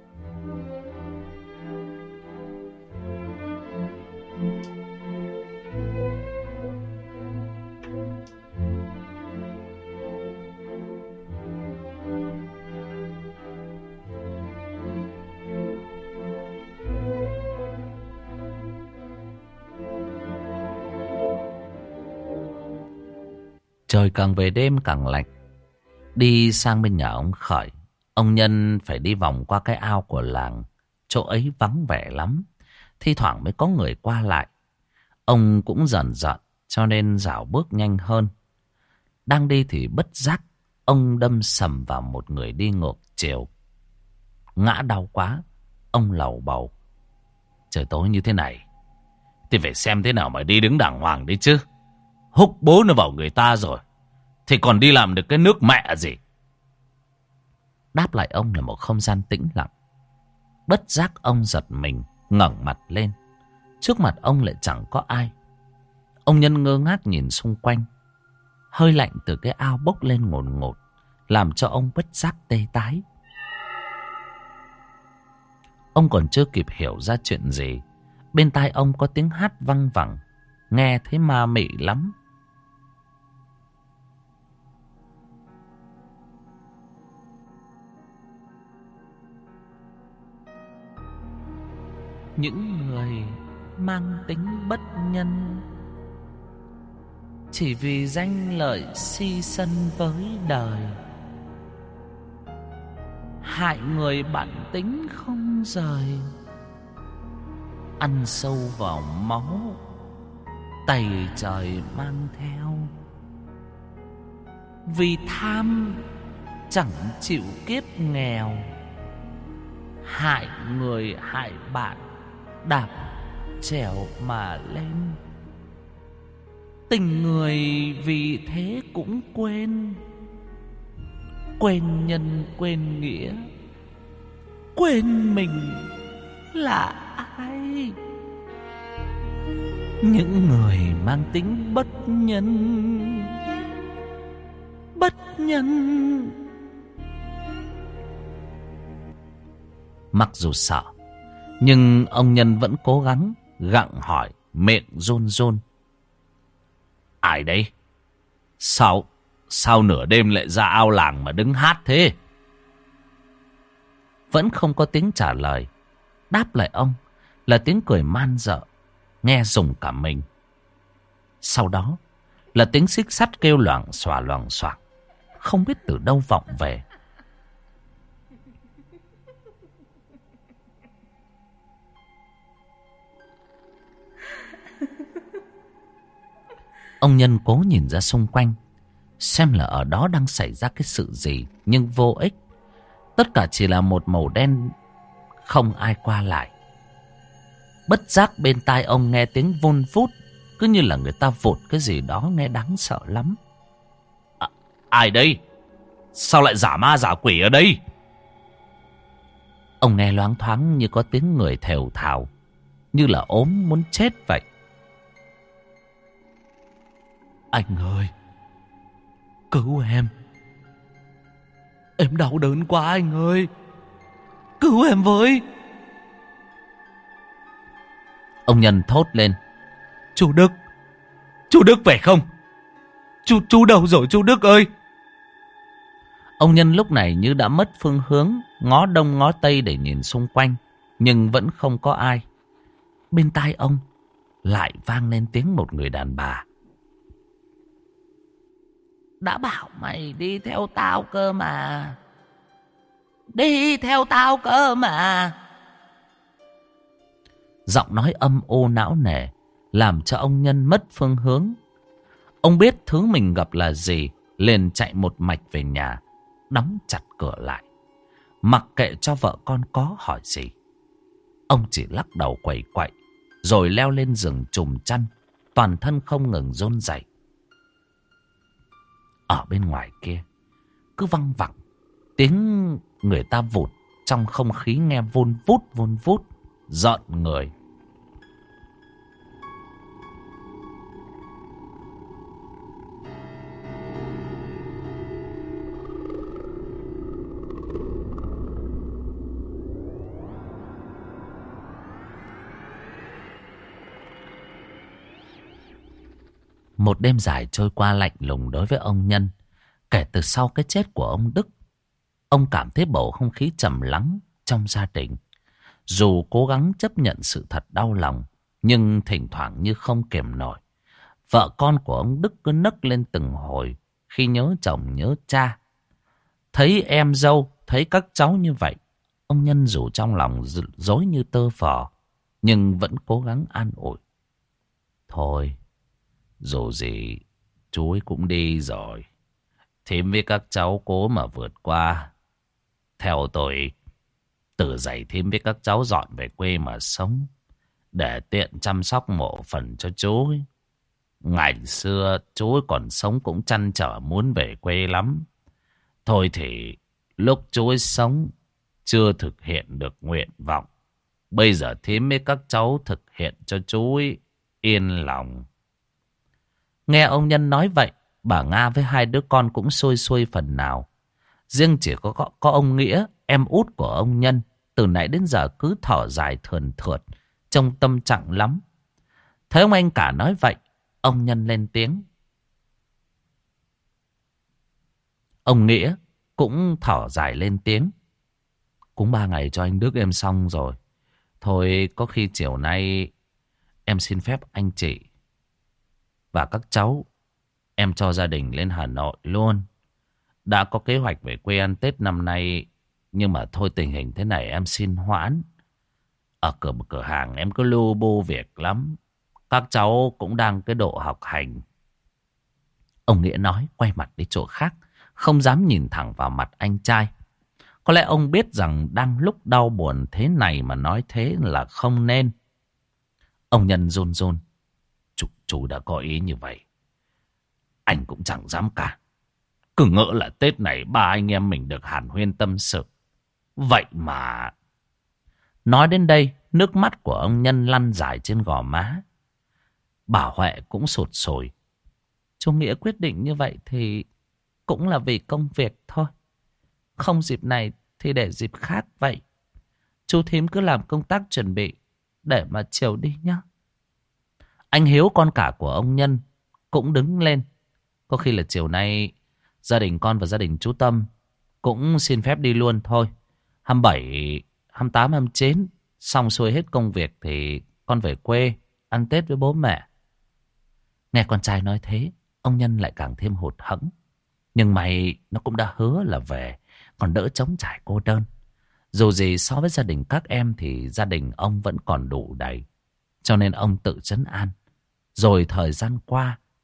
Trời càng về đêm càng lạnh. Đi sang bên nhà ông Khởi, ông Nhân phải đi vòng qua cái ao của làng. Chỗ ấy vắng vẻ lắm, thi thoảng mới có người qua lại. Ông cũng dần dần cho nên dạo bước nhanh hơn. Đang đi thì bất giác ông đâm sầm vào một người đi ngược chiều. Ngã đau quá, ông lầu bầu: Trời tối như thế này thì phải xem thế nào mà đi đứng đàng hoàng đấy chứ. Húc bố nó vào người ta rồi thì còn đi làm được cái nước mẹ gì. Đáp lại ông là một không gian tĩnh lặng. Bất giác ông giật mình, ngẩng mặt lên. Trước mặt ông lại chẳng có ai. Ông Nhân ngơ ngác nhìn xung quanh. Hơi lạnh từ cái ao bốc lên ngột ngột, làm cho ông bất giác tê tái. Ông còn chưa kịp hiểu ra chuyện gì, bên tai ông có tiếng hát văng vẳng, nghe thấy ma mị lắm. Những người mang tính bất nhân, chỉ vì danh lợi si sân với đời, hại người bản tính không rời, ăn sâu vào máu, tày trời mang theo. Vì tham chẳng chịu kiếp nghèo, hại người hại bạn, đạp trèo mà lên. Tình người vì thế cũng quên, quên nhân quên nghĩa, quên mình là ai. Những người mang tính bất nhân, bất nhân. Mặc dù sợ, nhưng ông Nhân vẫn cố gắng gặng hỏi, miệng run run: Ai đấy? Sao, sao nửa đêm lại ra ao làng mà đứng hát thế? Vẫn không có tiếng trả lời. Đáp lại ông là tiếng cười man dợ, nghe rùng cả mình. Sau đó là tiếng xích sắt kêu loảng xòa loảng xoảng, không biết từ đâu vọng về. Ông Nhân cố nhìn ra xung quanh, xem là ở đó đang xảy ra cái sự gì, nhưng vô ích. Tất cả chỉ là một màu đen, không ai qua lại. Bất giác bên tai ông nghe tiếng vun vút, cứ như là người ta vụt cái gì đó, nghe đáng sợ lắm. À, ai đây? Sao lại giả ma giả quỷ ở đây? Ông nghe loáng thoáng như có tiếng người thều thào, như là ốm muốn chết vậy. Anh ơi, cứu em. Em đau đớn quá anh ơi. Cứu em với. Ông Nhân thốt lên. Chú Đức, chú Đức phải không? Chú, chú đâu rồi chú Đức ơi? Ông Nhân lúc này như đã mất phương hướng, ngó đông ngó tây để nhìn xung quanh, nhưng vẫn không có ai. Bên tai ông lại vang lên tiếng một người đàn bà. Đã bảo mày đi theo tao cơ mà. Đi theo tao cơ mà. Giọng nói âm ô não nề, làm cho ông Nhân mất phương hướng. Ông biết thứ mình gặp là gì, liền chạy một mạch về nhà, đóng chặt cửa lại, mặc kệ cho vợ con có hỏi gì. Ông chỉ lắc đầu quẩy quậy, rồi leo lên giường trùm chăn, toàn thân không ngừng run rẩy. Ở bên ngoài kia cứ văng vẳng tiếng người ta vụt, trong không khí nghe vun vút vun vút, rợn người. Một đêm dài trôi qua lạnh lùng đối với ông Nhân. Kể từ sau cái chết của ông Đức, ông cảm thấy bầu không khí trầm lắng trong gia đình. Dù cố gắng chấp nhận sự thật đau lòng, nhưng thỉnh thoảng như không kiềm nổi. Vợ con của ông Đức cứ nấc lên từng hồi khi nhớ chồng nhớ cha. Thấy em dâu, thấy các cháu như vậy, ông Nhân dù trong lòng rối như tơ vò, nhưng vẫn cố gắng an ủi. Thôi, dù gì chú ấy cũng đi rồi, thím với các cháu cố mà vượt qua. Theo tôi, từ giày thím với các cháu dọn về quê mà sống, để tiện chăm sóc mộ phần cho chú ấy. Ngày xưa chú ấy còn sống cũng trăn trở muốn về quê lắm. Thôi thì lúc chú ấy sống chưa thực hiện được nguyện vọng, bây giờ thím với các cháu thực hiện cho chú ấy yên lòng. Nghe ông Nhân nói vậy, bà Nga với hai đứa con cũng xuôi xuôi phần nào. Riêng chỉ có, có, có ông Nghĩa, em út của ông Nhân, từ nãy đến giờ cứ thở dài thườn thượt, trông tâm trạng lắm. Thấy ông anh cả nói vậy, ông Nhân lên tiếng. Ông Nghĩa cũng thở dài lên tiếng. Cũng ba ngày cho anh Đức em xong rồi. Thôi có khi chiều nay em xin phép anh chị và các cháu, em cho gia đình lên Hà Nội luôn. Đã có kế hoạch về quê ăn Tết năm nay, nhưng mà thôi tình hình thế này em xin hoãn. Ở cửa cửa hàng em cứ lu bu việc lắm. Các cháu cũng đang cái độ học hành. Ông Nghĩa nói quay mặt đi chỗ khác, không dám nhìn thẳng vào mặt anh trai. Có lẽ ông biết rằng đang lúc đau buồn thế này mà nói thế là không nên. Ông Nhân run run. Chú, chú đã có ý như vậy, anh cũng chẳng dám cả. Cứ ngỡ là Tết này ba anh em mình được hàn huyên tâm sự. Vậy mà... Nói đến đây, nước mắt của ông Nhân lăn dài trên gò má. Bà Huệ cũng sụt sùi. Chú Nghĩa quyết định như vậy thì cũng là vì công việc thôi. Không dịp này thì để dịp khác vậy. Chú thím cứ làm công tác chuẩn bị để mà chiều đi nhá. Anh Hiếu con cả của ông Nhân cũng đứng lên. Có khi là chiều nay gia đình con và gia đình chú Tâm cũng xin phép đi luôn thôi. hai mươi bảy, hai mươi tám, hai mươi chín xong xuôi hết công việc thì con về quê ăn Tết với bố mẹ. Nghe con trai nói thế, ông Nhân lại càng thêm hụt hẫng. Nhưng may nó cũng đã hứa là về, còn đỡ trống trải cô đơn. Dù gì so với gia đình các em thì gia đình ông vẫn còn đủ đầy. Cho nên ông tự trấn an. Rồi thời gian qua,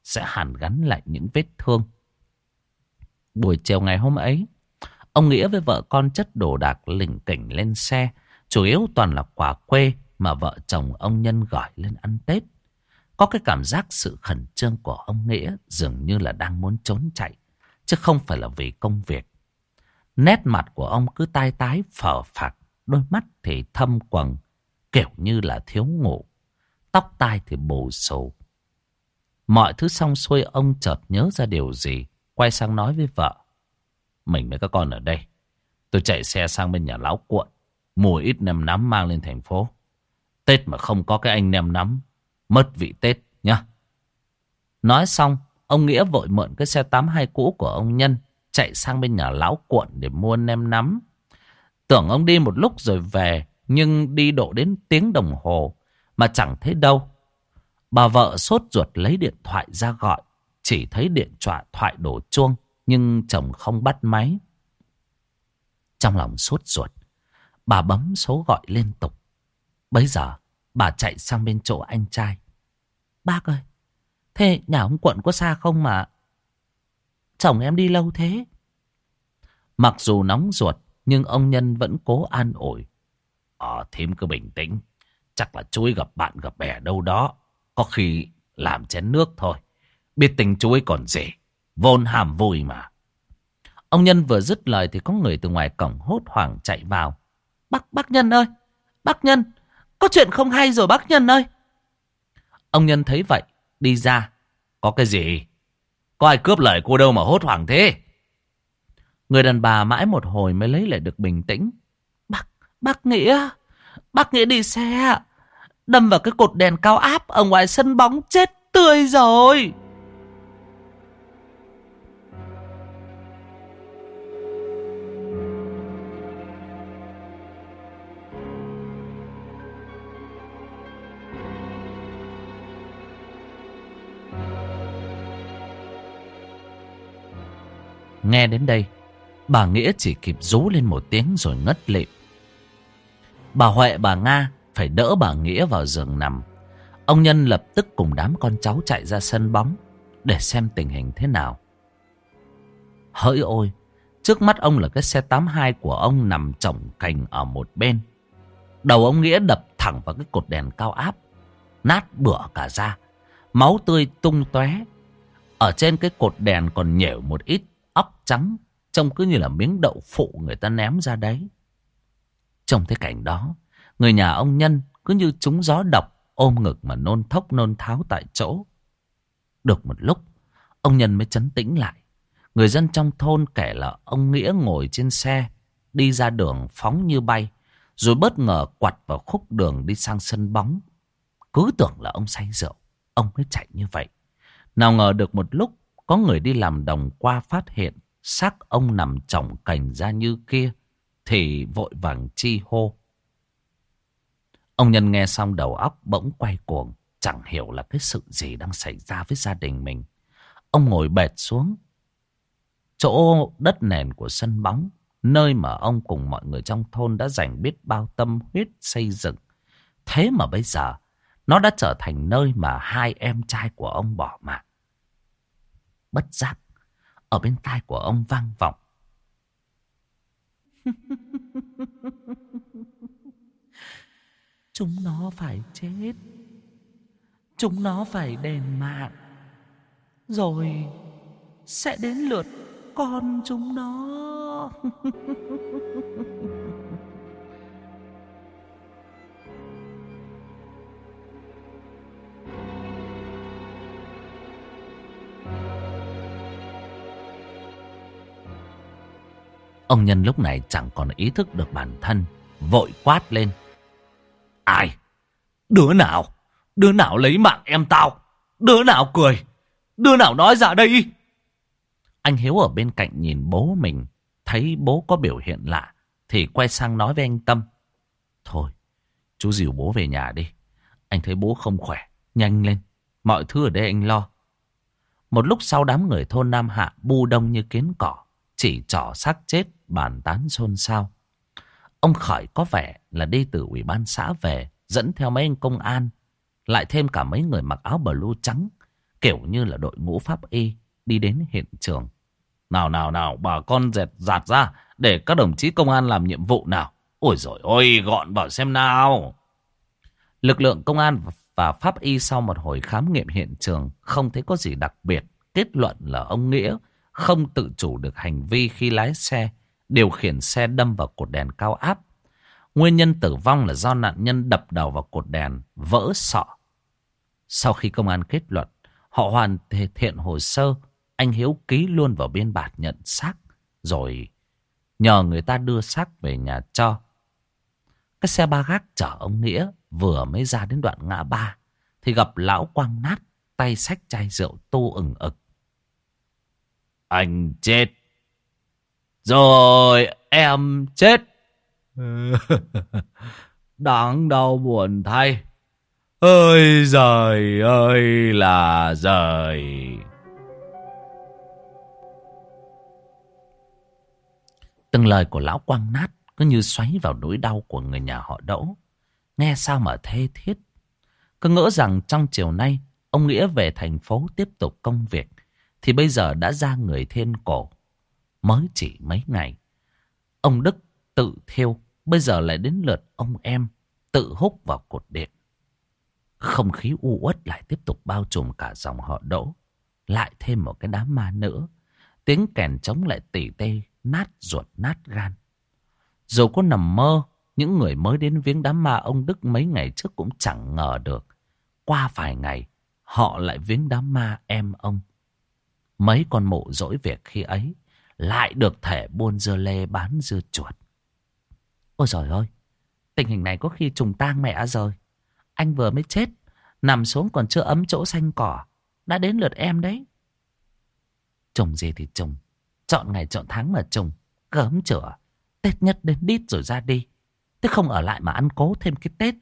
sẽ hàn gắn lại những vết thương. Buổi chiều ngày hôm ấy, ông Nghĩa với vợ con chất đồ đạc lỉnh kỉnh lên xe. Chủ yếu toàn là quà quê mà vợ chồng ông Nhân gửi lên ăn Tết. Có cái cảm giác sự khẩn trương của ông Nghĩa dường như là đang muốn trốn chạy, chứ không phải là vì công việc. Nét mặt của ông cứ tai tái phờ phạc, đôi mắt thì thâm quầng, kiểu như là thiếu ngủ. Tóc tai thì bù xù. Mọi thứ xong xuôi, ông chợt nhớ ra điều gì, quay sang nói với vợ. Mình với các con ở đây, tôi chạy xe sang bên nhà Lão Cuộn, mua ít nem nắm mang lên thành phố. Tết mà không có cái anh nem nắm, mất vị Tết nhá. Nói xong, ông Nghĩa vội mượn cái xe tám hai cũ của ông Nhân, chạy sang bên nhà Lão Cuộn để mua nem nắm. Tưởng ông đi một lúc rồi về, nhưng đi độ đến tiếng đồng hồ mà chẳng thấy đâu. Bà vợ sốt ruột lấy điện thoại ra gọi, chỉ thấy điện thoại đổ chuông, nhưng chồng không bắt máy. Trong lòng sốt ruột, bà bấm số gọi liên tục. Bấy giờ, bà chạy sang bên chỗ anh trai. Bác ơi, thế nhà ông Cuộn có xa không mà chồng em đi lâu thế? Mặc dù nóng ruột, nhưng ông Nhân vẫn cố an ủi. Ờ, thím cứ bình tĩnh. Chắc là chú ấy gặp bạn gặp bè đâu đó. Có khi làm chén nước thôi. Biết tình chú ấy còn gì. Vốn hàm vui mà. Ông Nhân vừa dứt lời thì có người từ ngoài cổng hốt hoảng chạy vào. Bác, bác Nhân ơi! Bác Nhân! Có chuyện không hay rồi bác Nhân ơi! Ông Nhân thấy vậy, đi ra. Có cái gì? Có ai cướp lời cô đâu mà hốt hoảng thế? Người đàn bà mãi một hồi mới lấy lại được bình tĩnh. Bác, bác Nghĩa! Bác Nghĩa đi xe đâm vào cái cột đèn cao áp ở ngoài sân bóng, chết tươi rồi. Nghe đến đây, bà Nghĩa chỉ kịp rú lên một tiếng rồi ngất lịm. Bà Huệ, bà Nga phải đỡ bà Nghĩa vào giường nằm. Ông Nhân lập tức cùng đám con cháu chạy ra sân bóng để xem tình hình thế nào. Hỡi ôi, trước mắt ông là cái xe tám hai của ông nằm chồng cành ở một bên. Đầu ông Nghĩa đập thẳng vào cái cột đèn cao áp, nát bửa cả ra, máu tươi tung tóe. Ở trên cái cột đèn còn nhểu một ít óc trắng, trông cứ như là miếng đậu phụ người ta ném ra đấy. Trong cái cảnh đó, người nhà ông Nhân cứ như trúng gió độc, ôm ngực mà nôn thốc nôn tháo tại chỗ. Được một lúc, ông Nhân mới trấn tĩnh lại. Người dân trong thôn kể là ông Nghĩa ngồi trên xe, đi ra đường phóng như bay, rồi bất ngờ quặt vào khúc đường đi sang sân bóng. Cứ tưởng là ông say rượu, ông mới chạy như vậy. Nào ngờ được một lúc, có người đi làm đồng qua phát hiện xác ông nằm chồng cành ra như kia, thì vội vàng chi hô. Ông Nhân nghe xong đầu óc bỗng quay cuồng, chẳng hiểu là cái sự gì đang xảy ra với gia đình mình. Ông ngồi bệt xuống chỗ đất nền của sân bóng, nơi mà ông cùng mọi người trong thôn đã dành biết bao tâm huyết xây dựng. Thế mà bây giờ, nó đã trở thành nơi mà hai em trai của ông bỏ mạng. Bất giác, ở bên tai của ông vang vọng. Chúng nó phải chết. Chúng nó phải đền mạng. Rồi sẽ đến lượt con chúng nó. Ông Nhân lúc này chẳng còn ý thức được bản thân, vội quát lên. Ai? Đứa nào? Đứa nào lấy mạng em tao? Đứa nào cười? Đứa nào nói ra đây? Anh Hiếu ở bên cạnh nhìn bố mình, thấy bố có biểu hiện lạ, thì quay sang nói với anh Tâm. Thôi, chú dìu bố về nhà đi. Anh thấy bố không khỏe, nhanh lên. Mọi thứ ở đây anh lo. Một lúc sau, đám người thôn Nam Hạ bu đông như kiến cỏ, chỉ trỏ xác chết bàn tán xôn xao. Ông Khởi có vẻ là đi từ ủy ban xã về, dẫn theo mấy anh công an, lại thêm cả mấy người mặc áo blue trắng, kiểu như là đội ngũ pháp y đi đến hiện trường. Nào nào nào, bà con dẹt dạt ra để các đồng chí công an làm nhiệm vụ nào. Ôi dồi ôi, gọn vào xem nào. Lực lượng công an và pháp y sau một hồi khám nghiệm hiện trường không thấy có gì đặc biệt. Kết luận là ông Nghĩa không tự chủ được hành vi khi lái xe, điều khiển xe đâm vào cột đèn cao áp. Nguyên nhân tử vong là do nạn nhân đập đầu vào cột đèn, vỡ sọ. Sau khi công an kết luận, họ hoàn thiện hồ sơ, anh Hiếu ký luôn vào biên bản nhận xác, rồi nhờ người ta đưa xác về nhà cho. Cái xe ba gác chở ông Nghĩa vừa mới ra đến đoạn ngã ba thì gặp lão Quang Nát, tay xách chai rượu tu ừng ực. Anh chết rồi, em chết. Đáng đau buồn thay. Ơi giời ơi là giời. Từng lời của lão Quang Nát cứ như xoáy vào nỗi đau của người nhà họ Đỗ. Nghe sao mà thê thiết. Cứ ngỡ rằng trong chiều nay ông Nghĩa về thành phố tiếp tục công việc, thì bây giờ đã ra người thiên cổ. Mới chỉ mấy ngày, ông Đức tự thiêu, bây giờ lại đến lượt ông em tự húc vào cột điện. Không khí u uất lại tiếp tục bao trùm cả dòng họ Đỗ. Lại thêm một cái đám ma nữa. Tiếng kèn trống lại tỉ tê, nát ruột nát gan. Dù có nằm mơ, những người mới đến viếng đám ma ông Đức mấy ngày trước cũng chẳng ngờ được. Qua vài ngày, họ lại viếng đám ma em ông. Mấy con mụ dỗi việc khi ấy lại được thể buôn dưa lê bán dưa chuột. Ôi giời ơi, tình hình này có khi trùng tang mẹ rồi. Anh vừa mới chết, nằm xuống còn chưa ấm chỗ xanh cỏ, đã đến lượt em đấy. Trùng gì thì trùng, chọn ngày chọn tháng mà trùng, gớm chửa. Tết nhất đến đít rồi ra đi, thế không ở lại mà ăn cố thêm cái Tết.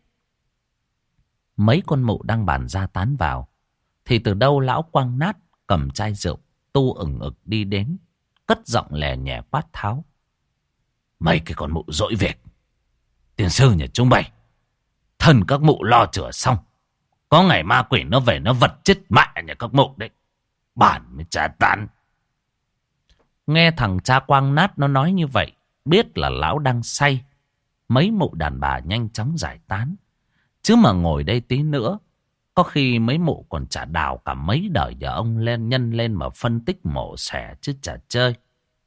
Mấy con mụ đang bàn ra tán vào, thì từ đâu lão Quang Nát cầm chai rượu tu ửng ực đi đến, cất giọng lè nhẹ quát tháo. Mấy cái con mụ dỗi việc, tiền sư nhà chúng mày, thân các mụ lo chữa xong, có ngày ma quỷ nó về nó vật chết mẹ nhà các mụ đấy, bản mới trả tán. Nghe thằng cha Quang Nát nó nói như vậy, biết là lão đang say. Mấy mụ đàn bà nhanh chóng giải tán. Chứ mà ngồi đây tí nữa, có khi mấy mụ còn chả đào cả mấy đời nhà ông lên nhân lên mà phân tích mổ xẻ chứ chả chơi.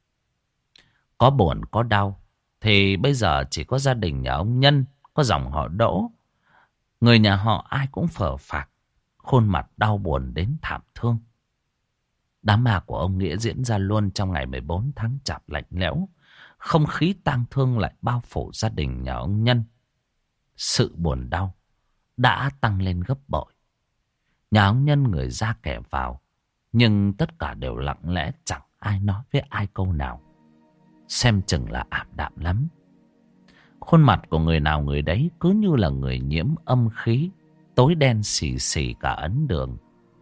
Có buồn có đau thì bây giờ chỉ có gia đình nhà ông Nhân, có dòng họ Đỗ. Người nhà họ ai cũng phờ phạc, khuôn mặt đau buồn đến thảm thương. Đám ma của ông Nghĩa diễn ra luôn trong ngày mười bốn tháng Chạp lạnh lẽo. Không khí tang thương lại bao phủ gia đình nhà ông Nhân. Sự buồn đau đã tăng lên gấp bội. Nhà ông Nhân người ra kẻ vào, nhưng tất cả đều lặng lẽ, chẳng ai nói với ai câu nào. Xem chừng là ảm đạm lắm. Khuôn mặt của người nào người đấy cứ như là người nhiễm âm khí, tối đen xì xì cả ấn đường.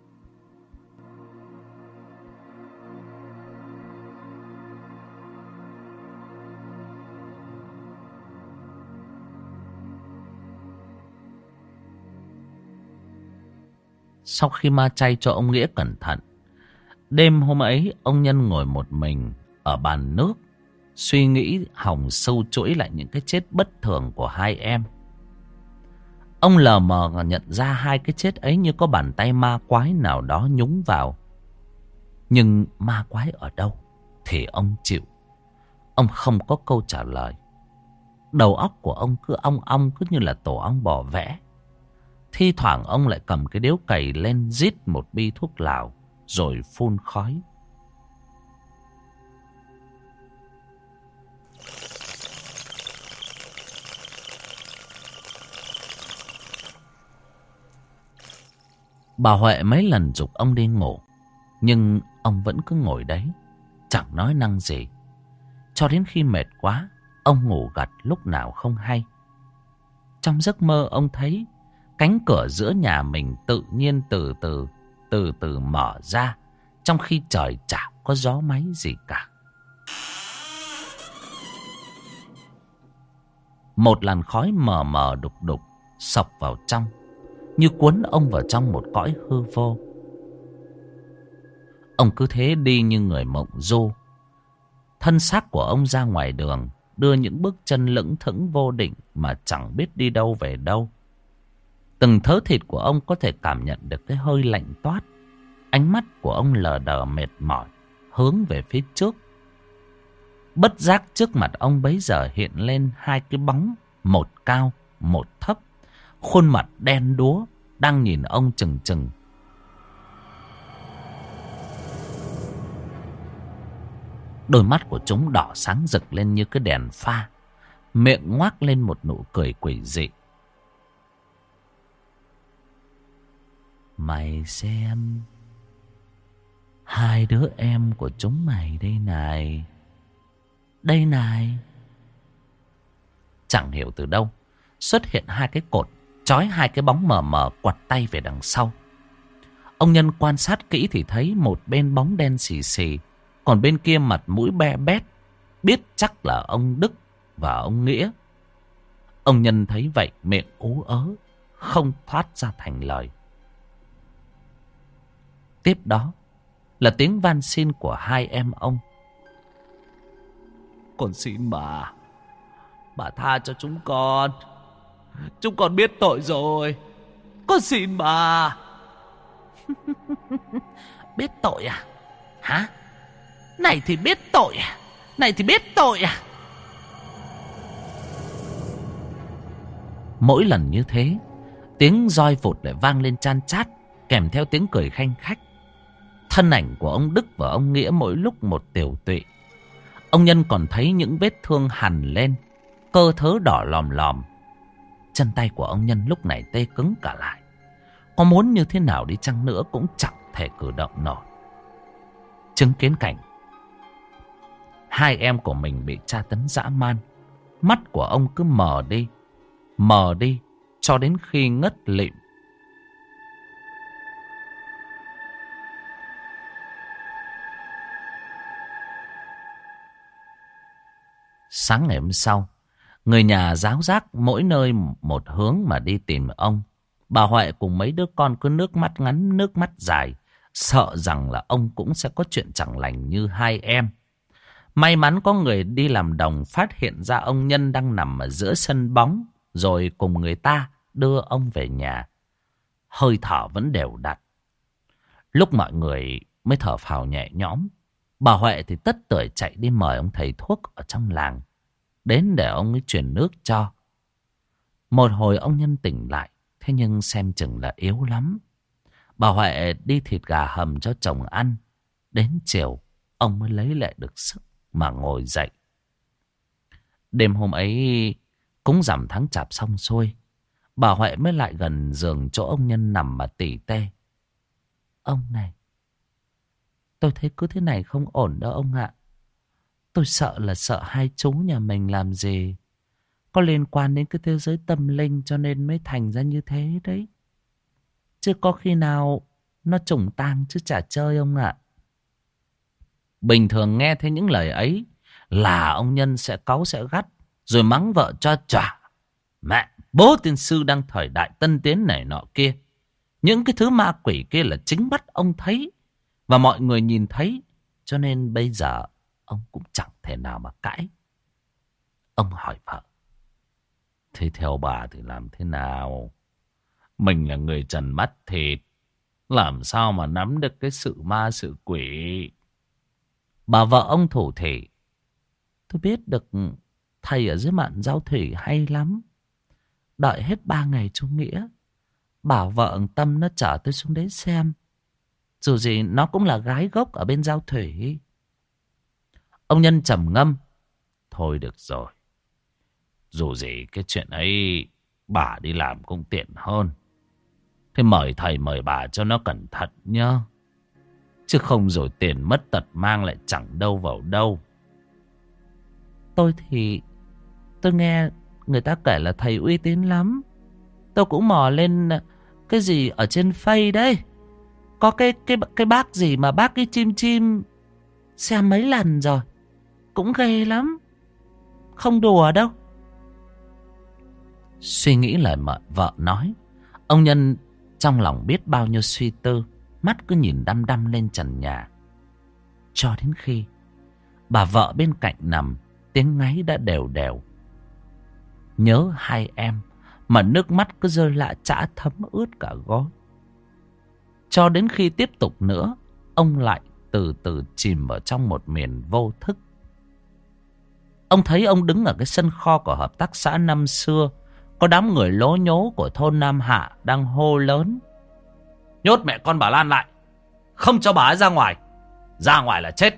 Sau khi ma chay cho ông Nghĩa cẩn thận, đêm hôm ấy ông Nhân ngồi một mình ở bàn nước, suy nghĩ hòng sâu chuỗi lại những cái chết bất thường của hai em. Ông lờ mờ nhận ra hai cái chết ấy như có bàn tay ma quái nào đó nhúng vào. Nhưng ma quái ở đâu thì ông chịu. Ông không có câu trả lời. Đầu óc của ông cứ ong ong, cứ như là tổ ong bò vẽ. Thi thoảng ông lại cầm cái điếu cày lên rít một bi thuốc lào rồi phun khói. Bà Huệ mấy lần giục ông đi ngủ, nhưng ông vẫn cứ ngồi đấy, chẳng nói năng gì. Cho đến khi mệt quá, ông ngủ gật lúc nào không hay. Trong giấc mơ ông thấy cánh cửa giữa nhà mình tự nhiên từ từ, từ từ mở ra, trong khi trời chả có gió máy gì cả. Một làn khói mờ mờ đục đục xộc vào trong, như cuốn ông vào trong một cõi hư vô. Ông cứ thế đi như người mộng du. Thân xác của ông ra ngoài đường, đưa những bước chân lững thững vô định mà chẳng biết đi đâu về đâu. Từng thớ thịt của ông có thể cảm nhận được cái hơi lạnh toát. Ánh mắt của ông lờ đờ mệt mỏi, hướng về phía trước. Bất giác trước mặt ông bấy giờ hiện lên hai cái bóng, một cao, một thấp. Khuôn mặt đen đúa, đang nhìn ông chừng chừng. Đôi mắt của chúng đỏ sáng rực lên như cái đèn pha, miệng ngoác lên một nụ cười quỷ dị. Mày xem, hai đứa em của chúng mày đây này. Đây này. Chẳng hiểu từ đâu xuất hiện hai cái cột trói hai cái bóng mờ mờ quặt tay về đằng sau. Ông Nhân quan sát kỹ thì thấy một bên bóng đen xì xì, còn bên kia mặt mũi be bét, biết chắc là ông Đức và ông Nghĩa. Ông Nhân thấy vậy miệng ú ớ, không thoát ra thành lời. Tiếp đó là tiếng van xin của hai em ông. Con xin bà, bà tha cho chúng con. Chúng con biết tội rồi. Con xin bà. Biết tội à? Hả? Này thì biết tội à? Này thì biết tội à? Mỗi lần như thế, tiếng roi vụt lại vang lên chan chát, kèm theo tiếng cười khanh khách. Thân ảnh của ông Đức và ông Nghĩa mỗi lúc một tiều tụy. Ông Nhân còn thấy những vết thương hằn lên, cơ thớ đỏ lòm lòm. Chân tay của ông Nhân lúc này tê cứng cả lại. Có muốn như thế nào đi chăng nữa cũng chẳng thể cử động nổi. Chứng kiến cảnh hai em của mình bị tra tấn dã man, mắt của ông cứ mờ đi, mờ đi cho đến khi ngất lịm. Sáng ngày hôm sau, người nhà ráo rác mỗi nơi một hướng mà đi tìm ông. Bà Huệ cùng mấy đứa con cứ nước mắt ngắn nước mắt dài, sợ rằng là ông cũng sẽ có chuyện chẳng lành như hai em. May mắn có người đi làm đồng phát hiện ra ông Nhân đang nằm ở giữa sân bóng, rồi cùng người ta đưa ông về nhà. Hơi thở vẫn đều đặn. Lúc mọi người mới thở phào nhẹ nhõm, bà Huệ thì tất tưởi chạy đi mời ông thầy thuốc ở trong làng đến để ông ấy truyền nước cho. Một hồi ông Nhân tỉnh lại, thế nhưng xem chừng là yếu lắm. Bà Huệ đi thịt gà hầm cho chồng ăn. Đến chiều ông mới lấy lại được sức mà ngồi dậy. Đêm hôm ấy cúng rằm tháng chạp xong xuôi, bà Huệ mới lại gần giường chỗ ông Nhân nằm mà tỉ tê. Ông này, tôi thấy cứ thế này không ổn đâu ông ạ. Tôi sợ là sợ hai chú nhà mình làm gì có liên quan đến cái thế giới tâm linh, cho nên mới thành ra như thế đấy. Chứ có khi nào nó trùng tang chứ chả chơi ông ạ. Bình thường nghe thấy những lời ấy là ông Nhân sẽ cáu sẽ gắt, rồi mắng vợ cho chả. Mẹ, bố tiên sư đang thời đại tân tiến này nọ kia. Những cái thứ ma quỷ kia là chính mắt ông thấy và mọi người nhìn thấy, cho nên bây giờ ông cũng chẳng thể nào mà cãi. Ông hỏi vợ: thế theo bà thì làm thế nào? Mình là người trần mắt thịt, làm sao mà nắm được cái sự ma sự quỷ? Bà vợ ông thủ thỉ: tôi biết được thầy ở dưới mạn Giao Thủy hay lắm. Đợi hết ba ngày chú Nghĩa bảo vợ Tâm nó chở tôi xuống đấy xem. Dù gì nó cũng là gái gốc ở bên Giao Thủy. Ông Nhân trầm ngâm: thôi được rồi. Dù gì cái chuyện ấy bà đi làm cũng tiện hơn. Thế mời thầy mời bà cho nó cẩn thận nhá. Chứ không rồi tiền mất tật mang lại chẳng đâu vào đâu. Tôi thì tôi nghe người ta kể là thầy uy tín lắm. Tôi cũng mò lên cái gì ở trên Face đấy. Có cái cái cái bác gì mà bác cái chim chim xem mấy lần rồi. Cũng ghê lắm. Không đùa đâu. Suy nghĩ lời mợ vợ nói, ông Nhân trong lòng biết bao nhiêu suy tư, mắt cứ nhìn đăm đăm lên trần nhà. Cho đến khi bà vợ bên cạnh nằm, tiếng ngáy đã đều đều. Nhớ hai em mà nước mắt cứ rơi lạ chã thấm ướt cả gối. Cho đến khi tiếp tục nữa, ông lại từ từ chìm vào trong một miền vô thức. Ông thấy ông đứng ở cái sân kho của hợp tác xã năm xưa. Có đám người lố nhố của thôn Nam Hạ đang hô lớn: nhốt mẹ con bà Lan lại, không cho bà ấy ra ngoài. Ra ngoài là chết.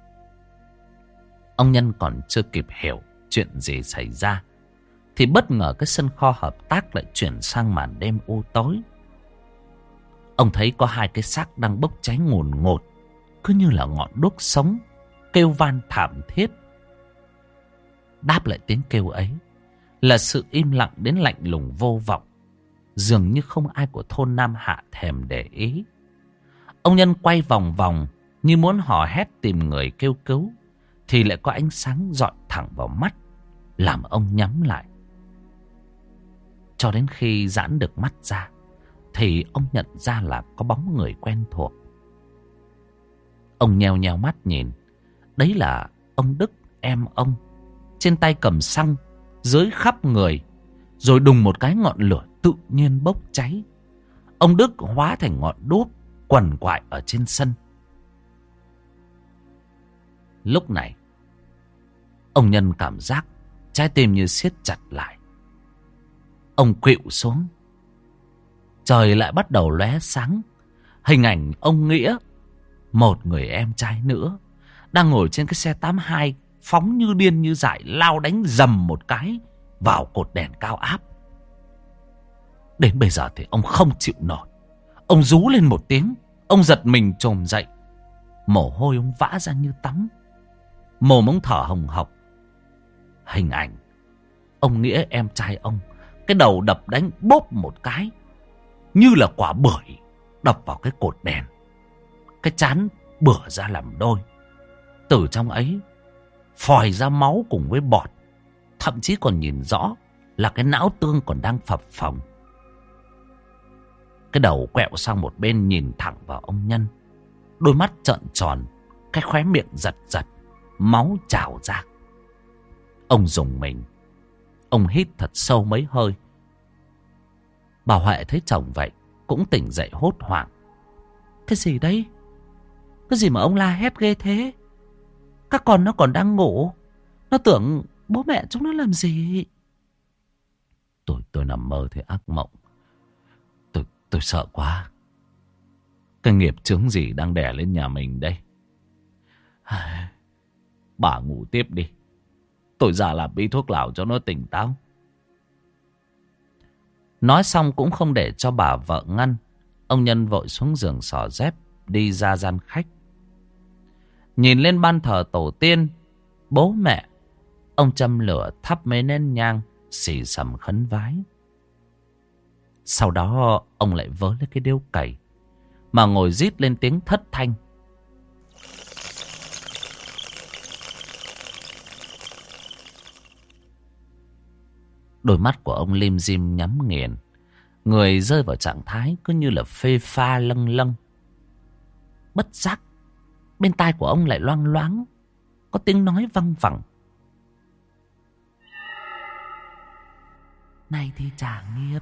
Ông Nhân còn chưa kịp hiểu chuyện gì xảy ra thì bất ngờ cái sân kho hợp tác lại chuyển sang màn đêm u tối. Ông thấy có hai cái xác đang bốc cháy ngùn ngụt, cứ như là ngọn đuốc sống, kêu van thảm thiết. Đáp lại tiếng kêu ấy là sự im lặng đến lạnh lùng vô vọng, dường như không ai của thôn Nam Hạ thèm để ý. Ông Nhân quay vòng vòng như muốn hò hét tìm người kêu cứu, thì lại có ánh sáng dọi thẳng vào mắt, làm ông nhắm lại. Cho đến khi giãn được mắt ra thì ông nhận ra là có bóng người quen thuộc. Ông nheo nheo mắt nhìn. Đấy là ông Đức, em ông, trên tay cầm xăng, dưới khắp người. Rồi đùng một cái ngọn lửa tự nhiên bốc cháy. Ông Đức hóa thành ngọn đuốc quằn quại ở trên sân. Lúc này ông Nhân cảm giác trái tim như siết chặt lại. Ông khuỵu xuống. Trời lại bắt đầu lóe sáng. Hình ảnh ông Nghĩa, một người em trai nữa, đang ngồi trên cái xe tám hai, phóng như điên như dại, lao đánh dầm một cái vào cột đèn cao áp. Đến bây giờ thì ông không chịu nổi. Ông rú lên một tiếng. Ông giật mình chồm dậy. Mồ hôi ông vã ra như tắm. Mồm ông thở hồng hộc. Hình ảnh ông Nghĩa, em trai ông, cái đầu đập đánh bốp một cái, như là quả bưởi đập vào cái cột đèn. Cái trán bửa ra làm đôi. Từ trong ấy phòi ra máu cùng với bọt. Thậm chí còn nhìn rõ là cái não tương còn đang phập phồng. Cái đầu quẹo sang một bên nhìn thẳng vào ông Nhân. Đôi mắt trợn tròn, cái khóe miệng giật giật, máu trào ra. Ông rùng mình. Ông hít thật sâu mấy hơi. Bà Huệ thấy chồng vậy cũng tỉnh dậy hốt hoảng. Cái gì đấy? Cái gì mà ông la hét ghê thế? Các con nó còn đang ngủ. Nó tưởng bố mẹ chúng nó làm gì? Tôi tôi nằm mơ thấy ác mộng. Tôi tôi sợ quá. Cái nghiệp chướng gì đang đè lên nhà mình đây? Bà ngủ tiếp đi. Tôi ra làm bí thuốc lào cho nó tỉnh táo. Nói xong cũng không để cho bà vợ ngăn. Ông Nhân vội xuống giường xỏ dép, đi ra gian khách. Nhìn lên ban thờ tổ tiên, bố mẹ, ông châm lửa thắp mấy nén nhang, xì xầm khấn vái. Sau đó ông lại vớ lấy cái điếu cày mà ngồi rít lên tiếng thất thanh. Đôi mắt của ông lim dim nhắm nghiền. Người rơi vào trạng thái cứ như là phê pha lâng lâng. Bất giác bên tai của ông lại loang loáng có tiếng nói văng vẳng. Này thì trả nghiệp.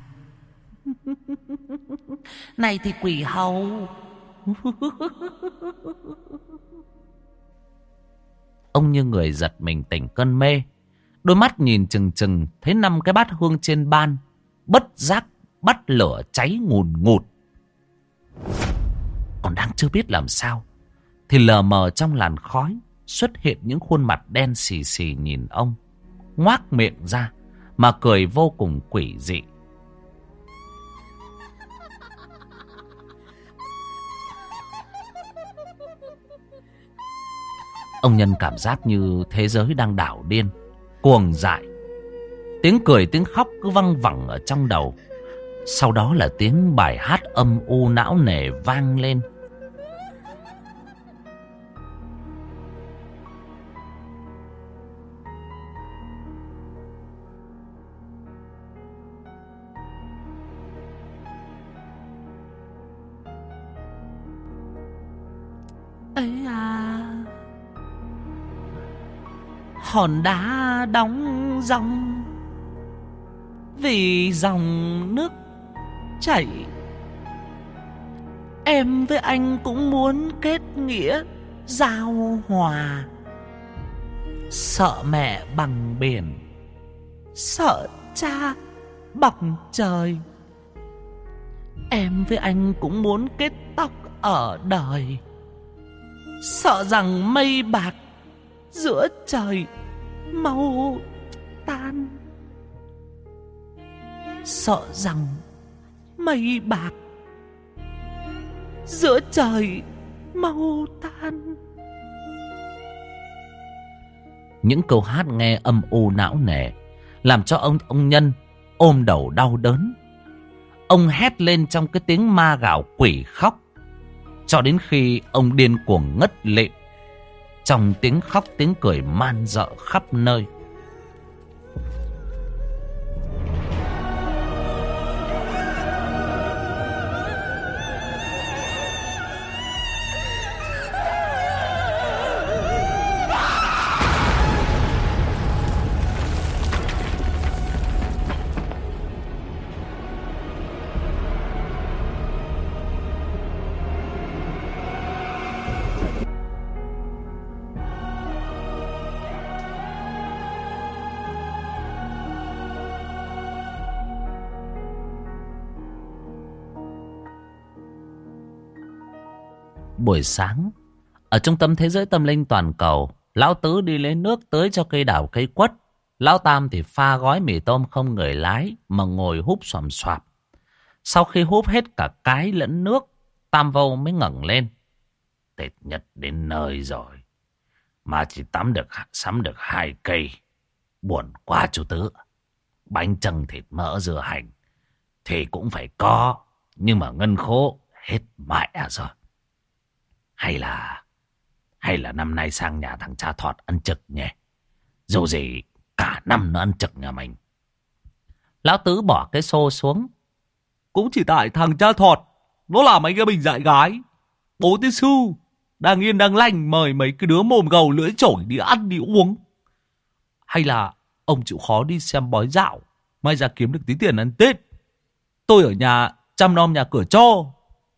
Này thì quỷ hầu. Ông như người giật mình tỉnh cơn mê. Đôi mắt nhìn chừng chừng thấy năm cái bát hương trên ban bất giác bắt lửa cháy ngùn ngụt. Còn đang chưa biết làm sao thì lờ mờ trong làn khói xuất hiện những khuôn mặt đen xì xì nhìn ông, ngoác miệng ra mà cười vô cùng quỷ dị. Ông Nhân cảm giác như thế giới đang đảo điên, cuồng dại. Tiếng cười tiếng khóc cứ văng vẳng ở trong đầu. Sau đó là tiếng bài hát âm u não nề vang lên. Ấy à, hòn đá đóng dòng, vì dòng nước chảy. Em với anh cũng muốn kết nghĩa giao hòa. Sợ mẹ bằng biển, sợ cha bằng trời. Em với anh cũng muốn kết tóc ở đời. Sợ rằng mây bạc giữa trời mau tan. Sợ rằng mây bạc giữa trời mau tan. Những câu hát nghe âm u não nề, làm cho ông ông Nhân ôm đầu đau đớn. Ông hét lên trong cái tiếng ma gào quỷ khóc, cho đến khi ông điên cuồng ngất lịm trong tiếng khóc tiếng cười man rợ khắp nơi. Buổi sáng, ở trung tâm thế giới tâm linh toàn cầu, Lão Tứ đi lấy nước tưới cho cây đào cây quất. Lão Tam thì pha gói mì tôm không người lái mà ngồi húp xoàm xoạp. Sau khi húp hết cả cái lẫn nước, Tam Vô mới ngẩng lên. Tết nhất đến nơi rồi, mà chỉ tắm được sắm được hai cây. Buồn quá chú Tứ. Bánh chưng thịt mỡ dưa hành thì cũng phải có, nhưng mà ngân khố hết mẹ rồi. Hay là Hay là năm nay sang nhà thằng cha Thọt ăn trực nhỉ? Dù gì cả năm nó ăn trực nhà mình. Lão Tứ bỏ cái xô xuống. Cũng chỉ tại thằng cha Thọt nó làm anh cái bình dại gái. Bố Tiên Sư đang yên đang lành mời mấy cái đứa mồm gầu lưỡi chổi đi ăn đi uống. Hay là ông chịu khó đi xem bói dạo, may ra kiếm được tí tiền ăn Tết. Tôi ở nhà chăm nom nhà cửa cho.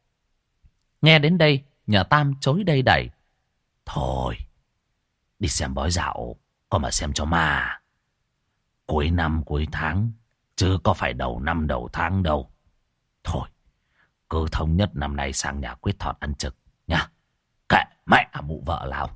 Nghe đến đây, nhà Tam chối đầy đẩy. Thôi, đi xem bói dạo có mà xem cho mà. Cuối năm cuối tháng, chứ có phải đầu năm đầu tháng đâu. Thôi, cứ thống nhất năm nay sang nhà Quyết Thọt ăn trực nha. Kệ mẹ mụ vợ lão.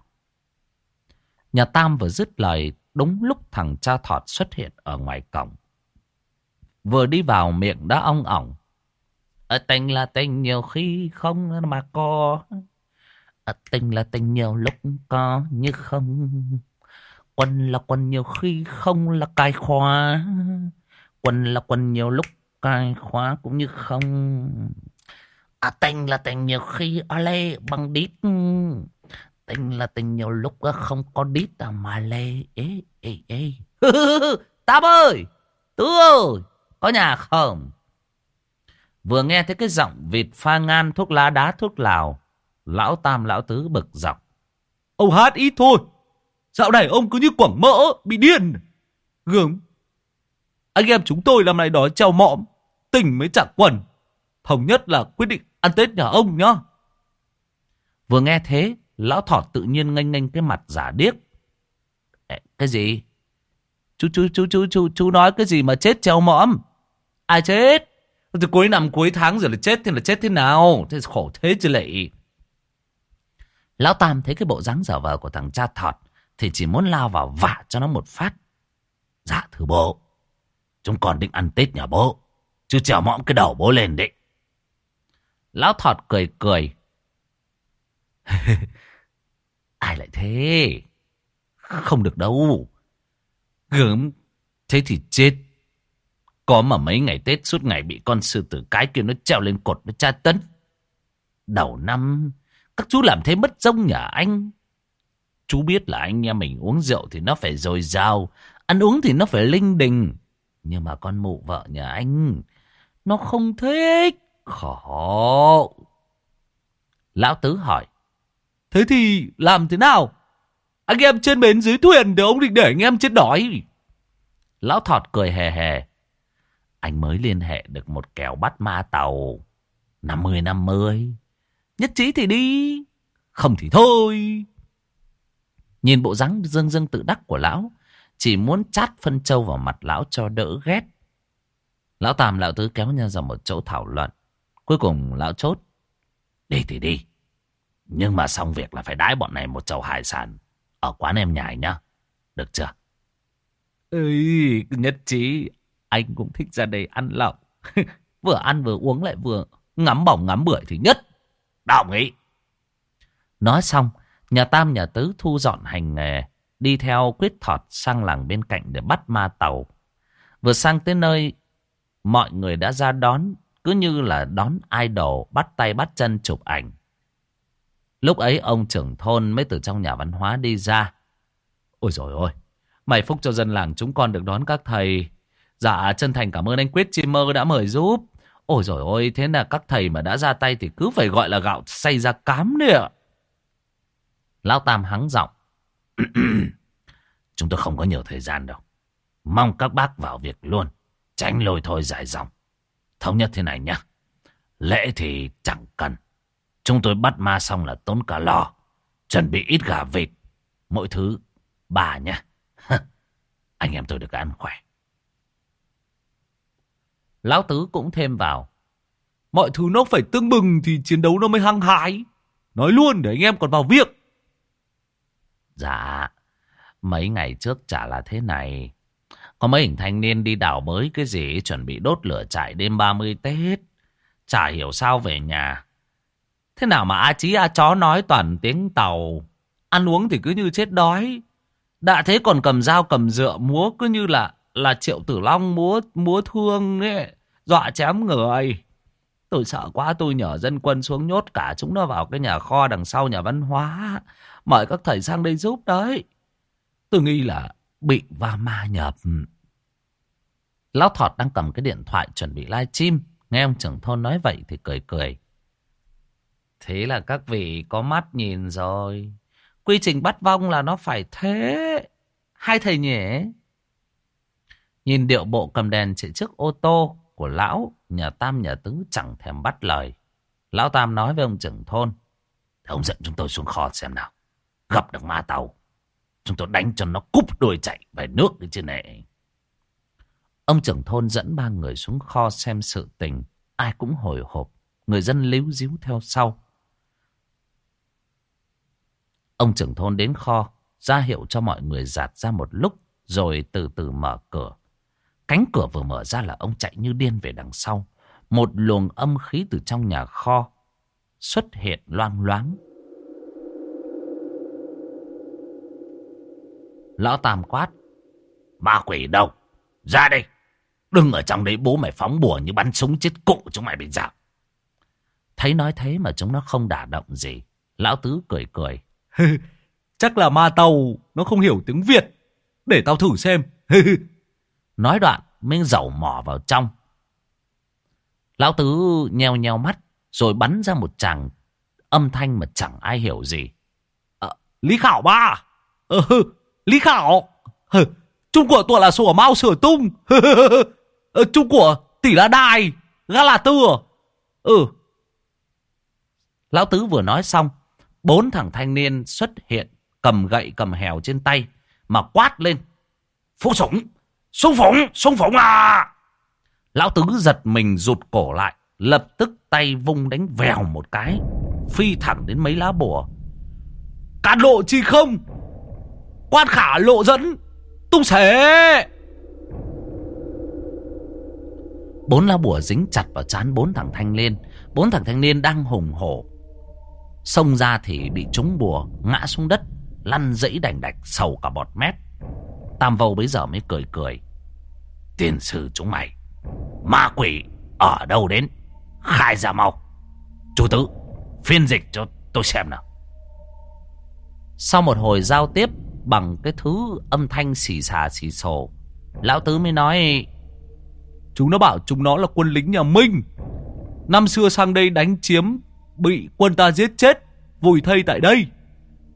Nhà Tam vừa dứt lời, đúng lúc thằng cha Thọt xuất hiện ở ngoài cổng. Vừa đi vào miệng đã ong ỏng. Ở tình là tình nhiều khi không mà có. Ở tình là tình nhiều lúc có như không. Quân là quân nhiều khi không là cài khóa. Quân là quân nhiều lúc cài khóa cũng như không. À, tình là tình nhiều khi ở lê bằng đít. Tình là tình nhiều lúc không có đít à mà lê. Ê, ê, ê. Tam ơi! Tứ ơi! Có nhà không? Vừa nghe thấy cái giọng vịt pha ngan thuốc lá đá thuốc lào, Lão Tam Lão Tứ bực dọc. Ông hát ít thôi. Dạo này ông cứ như quẳng mỡ, bị điên. Gớm. Anh em chúng tôi năm nay đói treo mõm, tỉnh mới chặt quần. Thống nhất là quyết định ăn Tết nhà ông nhá. Vừa nghe thế, Lão Thọt tự nhiên nghênh nghênh cái mặt giả điếc. Ê, cái gì? Chú chú chú chú chú chú nói cái gì mà chết treo mõm? Ai chết? Từ cuối năm cuối tháng rồi là chết thì là chết thế nào? Thế khổ thế chứ lệ. Lão Tam thấy cái bộ dáng dở vờ của thằng cha Thọt thì chỉ muốn lao vào vả cho nó một phát. Dạ thưa bố, chúng con định ăn Tết nhà bố, chứ trèo mõm cái đầu bố lên đấy. Lão Thọt cười cười. Ai lại thế? Không được đâu. Gớm, thế thì chết. Có mà mấy ngày Tết suốt ngày bị con sư tử cái kia nó treo lên cột nó tra tấn. Đầu năm các chú làm thế mất trông nhà anh. Chú biết là anh em mình uống rượu thì nó phải dồi dào, ăn uống thì nó phải linh đình. Nhưng mà con mụ vợ nhà anh nó không thích. Khổ. Lão Tứ hỏi. Thế thì làm thế nào? Anh em trên bến dưới thuyền thì ông định để anh em chết đói. Lão Thọt cười hề hề. Anh mới liên hệ được một kèo bắt ma tàu. năm mươi năm mươi. Nhất trí thì đi, không thì thôi. Nhìn bộ dáng dưng dưng tự đắc của lão, chỉ muốn chát phân trâu vào mặt lão cho đỡ ghét. Lão Tam lão Tứ kéo nhau ra một chỗ thảo luận. Cuối cùng lão chốt. Đi thì đi, nhưng mà xong việc là phải đãi bọn này một chầu hải sản ở quán em nhài nhá. Được chưa? Ê, nhất trí. Anh cũng thích ra đây ăn lẩu. Vừa ăn vừa uống lại vừa ngắm bỏng ngắm bưởi thì nhất. Đồng ý. Nói xong, nhà Tam nhà Tứ thu dọn hành nghề, đi theo Quyết Thọt sang làng bên cạnh để bắt ma tàu. Vừa sang tới nơi, mọi người đã ra đón, cứ như là đón idol, bắt tay bắt chân chụp ảnh. Lúc ấy ông trưởng thôn mới từ trong nhà văn hóa đi ra. Ôi dồi ôi, may phúc cho dân làng chúng con được đón các thầy. Dạ chân thành cảm ơn anh Quyết Chim Mơ đã mời giúp. Ôi dồi ôi, thế là các thầy mà đã ra tay thì cứ phải gọi là gạo xay ra cám đấy ạ. Lão Tam hắng giọng. Chúng tôi không có nhiều thời gian đâu. Mong các bác vào việc luôn, tránh lôi thôi dài dòng. Thống nhất thế này nhá. Lễ thì chẳng cần. Chúng tôi bắt ma xong là tốn cả lò. Chuẩn bị ít gà vịt. Mỗi thứ bà nhá. Anh em tôi được ăn khỏe. Lão Tứ cũng thêm vào. Mọi thứ nó phải tưng bừng thì chiến đấu nó mới hăng hái. Nói luôn để anh em còn vào việc. Dạ, mấy ngày trước chả là thế này. Có mấy hình thanh niên đi đào bới cái gì chuẩn bị đốt lửa trại đêm ba mươi Tết. Chả hiểu sao về nhà. Thế nào mà a chí a chó nói toàn tiếng Tàu. Ăn uống thì cứ như chết đói. Đã thế còn cầm dao cầm dựa múa cứ như là là Triệu Tử Long múa múa thương ấy, dọa chém người. Tôi sợ quá, tôi nhờ dân quân xuống nhốt cả chúng nó vào cái nhà kho đằng sau nhà văn hóa. Mời các thầy sang đây giúp đấy. Tôi nghi là bị va ma nhập. Lão Thọt đang cầm cái điện thoại chuẩn bị livestream. Nghe ông trưởng thôn nói vậy thì cười cười. Thế là các vị có mắt nhìn rồi. Quy trình bắt vong là nó phải thế. Hai thầy nhỉ? Nhìn điệu bộ cầm đèn chạy trước ô tô của lão, nhà Tam nhà Tứ chẳng thèm bắt lời. Lão Tam nói với ông trưởng thôn. Thế ông dẫn chúng tôi xuống kho xem nào. Gặp được ma tàu, chúng tôi đánh cho nó cúp đuôi chạy về nước đi chứ này. Ông trưởng thôn dẫn ba người xuống kho xem sự tình. Ai cũng hồi hộp. Người dân líu díu theo sau. Ông trưởng thôn đến kho, ra hiệu cho mọi người dạt ra một lúc, rồi từ từ mở cửa. Cánh cửa vừa mở ra là ông chạy như điên về đằng sau. Một luồng âm khí từ trong nhà kho xuất hiện loang loáng. Lão Tam quát. Ma quỷ đâu? Ra đây! Đừng ở trong đấy bố mày phóng bùa như bắn súng chết cụ chúng mày bây giờ. Thấy nói thế mà chúng nó không đả động gì. Lão Tứ cười cười. Chắc là ma tàu nó không hiểu tiếng Việt. Để tao thử xem. Nói đoạn mới dẩu mỏ vào trong. Lão Tứ nheo nheo mắt rồi bắn ra một tràng âm thanh mà chẳng ai hiểu gì. À, Lý Khảo ba. Ừ, Lý Khảo. Chung của tôi là sủa mau sửa tung. Chung của tỷ là đài. Gã là tư. Ừ. Lão Tứ vừa nói xong, bốn thằng thanh niên xuất hiện, cầm gậy cầm hèo trên tay mà quát lên. Phú sủng, sung phủng, sung phủng à! Lão Tứ giật mình rụt cổ lại, lập tức tay vung đánh vèo một cái, phi thẳng đến mấy lá bùa. Cản lộ chi không? Quan khả lộ dẫn, tung xế! Bốn lá bùa dính chặt vào trán bốn thằng thanh niên. Bốn thằng thanh niên đang hùng hổ xông ra thì bị trúng bùa, ngã xuống đất, lăn dẫy đành đạch, sầu cả bọt mép. Tam Vâu bấy giờ mới cười cười. Tiền sư chúng mày, ma quỷ ở đâu đến? Khai ra mau. Chú Tứ, phiên dịch cho tôi xem nào. Sau một hồi giao tiếp bằng cái thứ âm thanh xì xà xì xồ, Lão Tứ mới nói. Chúng nó bảo chúng nó là quân lính nhà Minh. Năm xưa sang đây đánh chiếm, bị quân ta giết chết, vùi thây tại đây.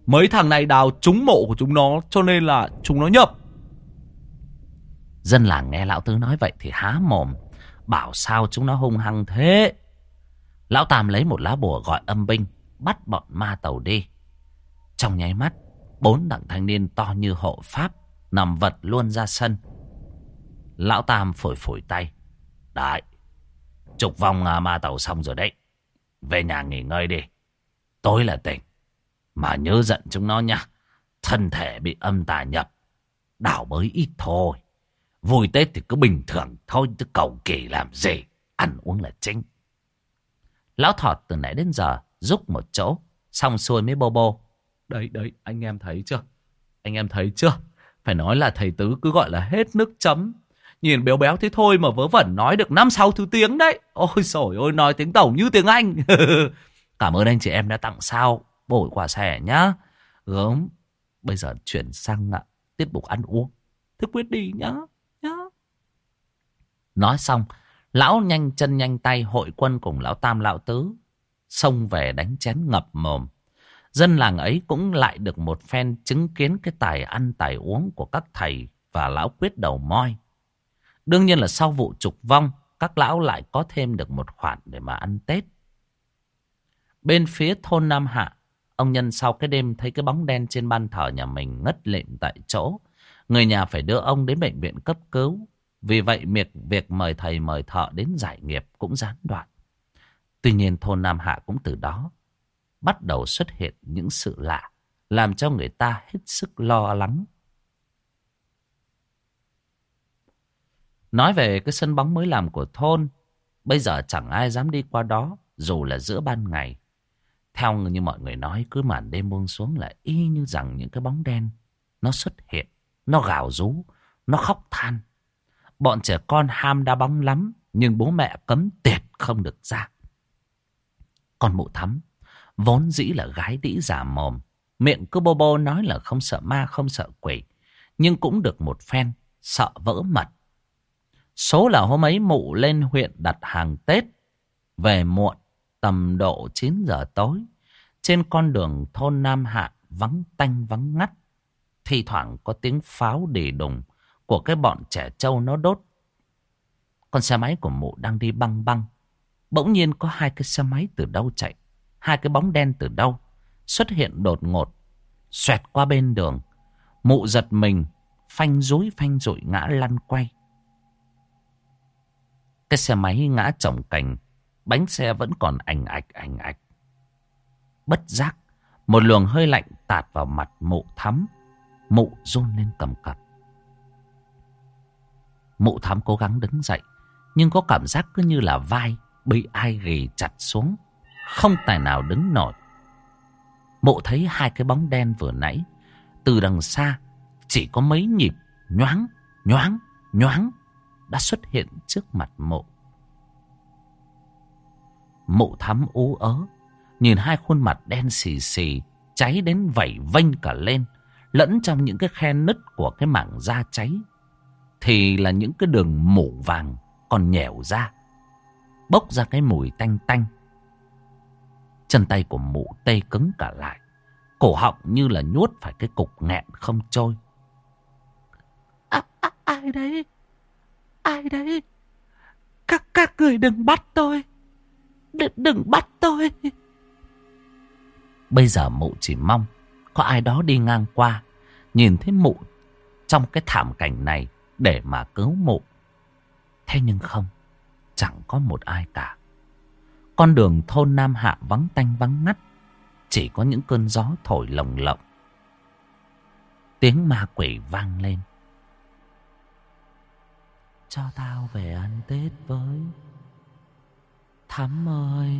Mấy thằng này đào trúng mộ của chúng nó, cho nên là chúng nó nhập. Dân làng nghe lão tứ nói vậy thì há mồm, bảo sao chúng nó hung hăng thế. Lão Tam lấy một lá bùa gọi âm binh, bắt bọn ma tàu đi. Trong nháy mắt, bốn đặng thanh niên to như hộ pháp nằm vật luôn ra sân. Lão Tam phủi phủi tay. Đấy, trục vòng à, ma tàu xong rồi đấy. Về nhà nghỉ ngơi đi. Tối là tỉnh. Mà nhớ giận chúng nó nha. Thân thể bị âm tà nhập. Đảo bới ít thôi. Vui Tết thì cứ bình thường thôi, chứ cầu kỳ làm gì. Ăn uống là chính. Lão Thọt từ nãy đến giờ rúc một chỗ, xong xuôi mới bô bô. Đấy, đấy, anh em thấy chưa? Anh em thấy chưa? Phải nói là thầy Tứ cứ gọi là hết nước chấm. Nhìn béo béo thế thôi mà vớ vẩn nói được năm sáu thứ tiếng đấy. Ôi xồi ôi, nói tiếng Tổng như tiếng Anh. Cảm ơn anh chị em đã tặng sao bổi quà xẻ nhá. Gớm. Bây giờ chuyển sang ạ, tiết mục ăn uống. Thế quyết đi nhá. nhá. Nói xong, lão nhanh chân nhanh tay hội quân cùng lão Tam lão Tứ xông về đánh chén ngập mồm. Dân làng ấy cũng lại được một phen chứng kiến cái tài ăn tài uống của các thầy và lão Quyết đầu moi. Đương nhiên là sau vụ trục vong, các lão lại có thêm được một khoản để mà ăn Tết. Bên phía thôn Nam Hạ, ông Nhân sau cái đêm thấy cái bóng đen trên ban thờ nhà mình ngất lịm tại chỗ. Người nhà phải đưa ông đến bệnh viện cấp cứu. Vì vậy việc, việc mời thầy mời thợ đến giải nghiệp cũng gián đoạn. Tuy nhiên thôn Nam Hạ cũng từ đó bắt đầu xuất hiện những sự lạ, làm cho người ta hết sức lo lắng. Nói về cái sân bóng mới làm của thôn, bây giờ chẳng ai dám đi qua đó, dù là giữa ban ngày. Theo như mọi người nói, cứ màn đêm buông xuống là y như rằng những cái bóng đen nó xuất hiện, nó gào rú, nó khóc than. Bọn trẻ con ham đá bóng lắm, nhưng bố mẹ cấm tuyệt không được ra. Còn Mụ Thắm vốn dĩ là gái đĩ giả mồm, miệng cứ bô bô nói là không sợ ma không sợ quỷ, nhưng cũng được một phen sợ vỡ mật. Số là hôm ấy Mụ lên huyện đặt hàng Tết, về muộn tầm độ chín giờ tối. Trên con đường thôn Nam Hạ vắng tanh vắng ngắt, thi thoảng có tiếng pháo đì đùng của cái bọn trẻ trâu nó đốt. Con xe máy của Mụ đang đi băng băng, bỗng nhiên có hai cái xe máy từ đâu chạy, hai cái bóng đen từ đâu xuất hiện đột ngột, xoẹt qua bên đường. Mụ giật mình, phanh rúi phanh rụi ngã lăn quay. Cái xe máy ngã chồng cành, bánh xe vẫn còn ảnh ạch ảnh ạch. Bất giác, một luồng hơi lạnh tạt vào mặt Mụ Thắm. Mụ run lên cầm cập. Mụ Thắm cố gắng đứng dậy, nhưng có cảm giác cứ như là vai bị ai ghì chặt xuống, không tài nào đứng nổi. Mụ thấy hai cái bóng đen vừa nãy từ đằng xa chỉ có mấy nhịp nhoáng nhoáng nhoáng đã xuất hiện trước mặt Mụ. Mụ Thắm ú ớ nhìn hai khuôn mặt đen xì xì, cháy đến vẩy vênh cả lên, lẫn trong những cái khe nứt của cái mảng da cháy thì là những cái đường mủ vàng còn nhẻo ra, bốc ra cái mùi tanh tanh. Chân tay của Mụ tê cứng cả lại, cổ họng như là nuốt phải cái cục nghẹn không trôi. À, à, ai đấy? Ai đấy? Các các người đừng bắt tôi. Đừng, đừng bắt tôi. Bây giờ Mụ chỉ mong có ai đó đi ngang qua, nhìn thấy Mụ trong cái thảm cảnh này để mà cứu Mụ. Thế nhưng không, chẳng có một ai cả. Con đường thôn Nam Hạ vắng tanh vắng ngắt, chỉ có những cơn gió thổi lồng lộng. Tiếng ma quỷ vang lên. Cho tao về ăn Tết với. Thắm ơi,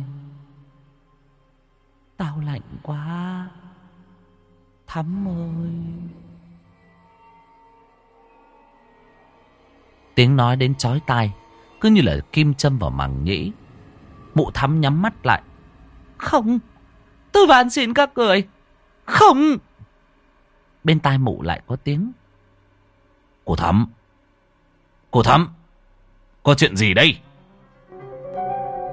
tao lạnh quá. Thắm ơi. Tiếng nói đến chói tai, cứ như là kim châm vào màng nhĩ. Mụ Thắm nhắm mắt lại. Không, tôi van xin các người. Không. Bên tai Mụ lại có tiếng. Cô Thắm, cô Thắm, có chuyện gì đây?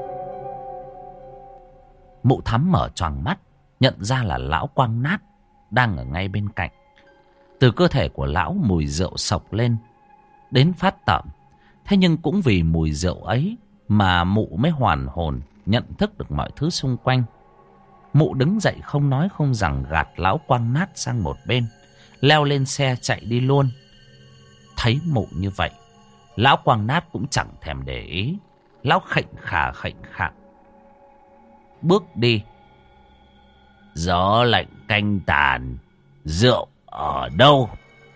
Mụ Thắm mở choàng mắt, nhận ra là lão Quang Nát đang ở ngay bên cạnh. Từ cơ thể của lão mùi rượu sộc lên đến phát tởm. Thế nhưng cũng vì mùi rượu ấy mà mụ mới hoàn hồn, nhận thức được mọi thứ xung quanh. Mụ đứng dậy không nói không rằng, gạt lão Quang Nát sang một bên, leo lên xe chạy đi luôn. Thấy mụ như vậy, lão Quang Nát cũng chẳng thèm để ý. Lão khệnh khà khệnh khạng bước đi. Gió lạnh canh tàn, rượu ở đâu?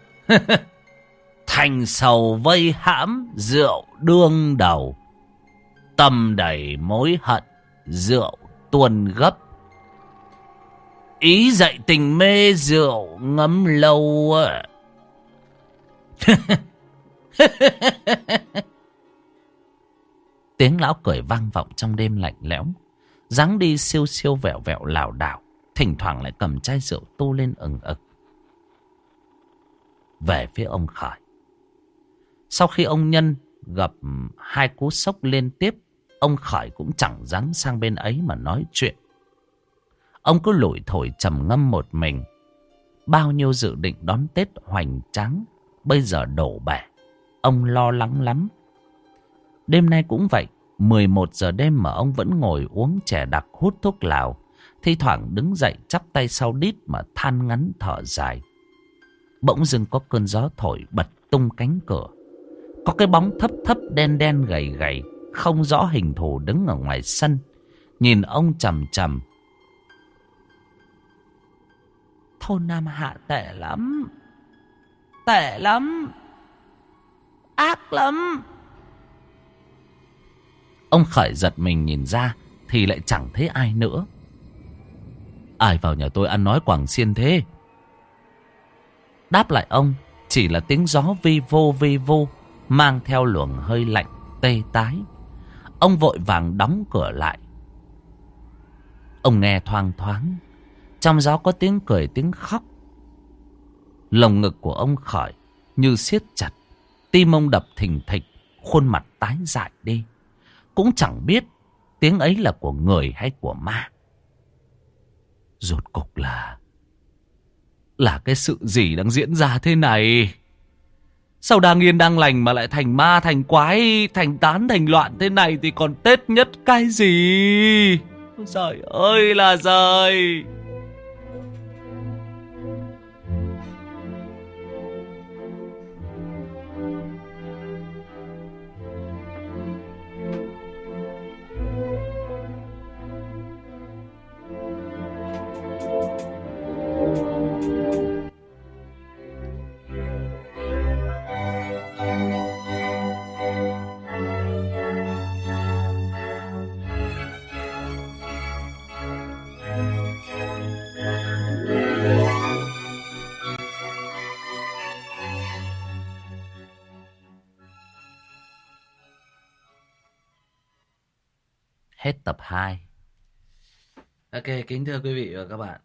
Thành sầu vây hãm, rượu đương đầu. Tâm đầy mối hận, rượu tuôn gấp. Ý dậy tình mê, rượu ngấm lâu. Tiếng lão cười vang vọng trong đêm lạnh lẽo. Dáng đi siêu siêu vẹo vẹo lảo đảo, thỉnh thoảng lại cầm chai rượu tu lên ừng ực. Về phía ông Khởi. Sau khi ông Nhân gặp hai cú sốc liên tiếp, ông Khởi cũng chẳng dám sang bên ấy mà nói chuyện. Ông cứ lủi thổi trầm ngâm một mình. Bao nhiêu dự định đón Tết hoành tráng bây giờ đổ bể. Ông lo lắng lắm. Đêm nay cũng vậy. mười một giờ đêm mà ông vẫn ngồi uống chè đặc, hút thuốc lào. Thi thoảng đứng dậy chắp tay sau đít mà than ngắn thở dài. Bỗng dưng có cơn gió thổi bật tung cánh cửa. Có cái bóng thấp thấp đen đen gầy gầy, không rõ hình thù đứng ở ngoài sân, nhìn ông chằm chằm. Thôn Nam Hạ tệ lắm. Tệ lắm. Ác lắm. Ông Khởi giật mình nhìn ra thì lại chẳng thấy ai nữa. Ai vào nhà tôi ăn nói quảng xiên thế? Đáp lại ông chỉ là tiếng gió vi vô vi vô, mang theo luồng hơi lạnh tê tái. Ông vội vàng đóng cửa lại. Ông nghe thoang thoáng, trong gió có tiếng cười tiếng khóc. Lồng ngực của ông Khởi như siết chặt, tim ông đập thình thịch, khuôn mặt tái dại đi. Cũng chẳng biết tiếng ấy là của người hay của ma. Rốt cục là Là cái sự gì đang diễn ra thế này? Sao đang yên đang lành mà lại thành ma, thành quái, thành tán, thành loạn thế này thì còn Tết nhất cái gì? Trời ơi là trời! Hết tập hai. Ok, kính thưa quý vị và các bạn.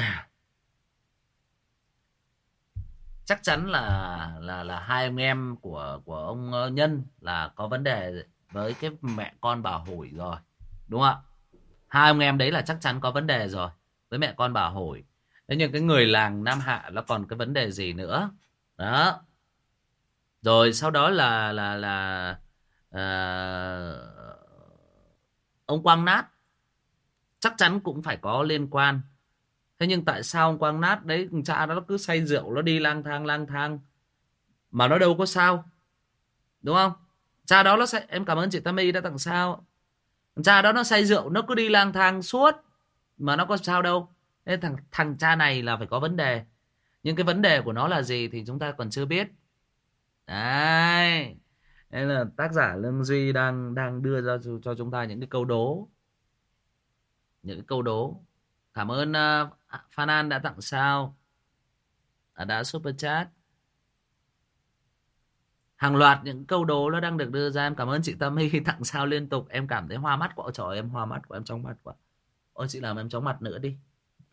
Chắc chắn là là là hai anh em của của ông Nhân là có vấn đề với cái mẹ con bà Hủi rồi. Đúng không ạ? Hai ông em đấy là chắc chắn có vấn đề rồi với mẹ con bà Hủi. Thế nhưng cái người làng Nam Hạ nó còn cái vấn đề gì nữa? Đó. Rồi sau đó là là là uh, ông Quang Nát chắc chắn cũng phải có liên quan. Thế nhưng tại sao ông Quang Nát đấy, cha nó cứ say rượu, nó đi lang thang lang thang mà nó đâu có sao, đúng không? Cha đó nó say, em cảm ơn chị Tammy đã tặng sao. Cha đó nó say rượu, nó cứ đi lang thang suốt mà nó có sao đâu. Thế thằng thằng cha này là phải có vấn đề. Nhưng cái vấn đề của nó là gì thì chúng ta còn chưa biết. Đấy. Nên là tác giả Lương Duy đang đang đưa ra cho chúng ta những cái câu đố. Những cái câu đố. Cảm ơn uh, Phan An đã tặng sao, đã super chat. Hàng loạt những câu đố nó đang được đưa ra. Em cảm ơn chị Tâm Hy tặng sao liên tục. Em cảm thấy hoa mắt quá. Trời, em hoa mắt quá, em chóng mặt quá. Ôi chị làm em chóng mặt nữa đi.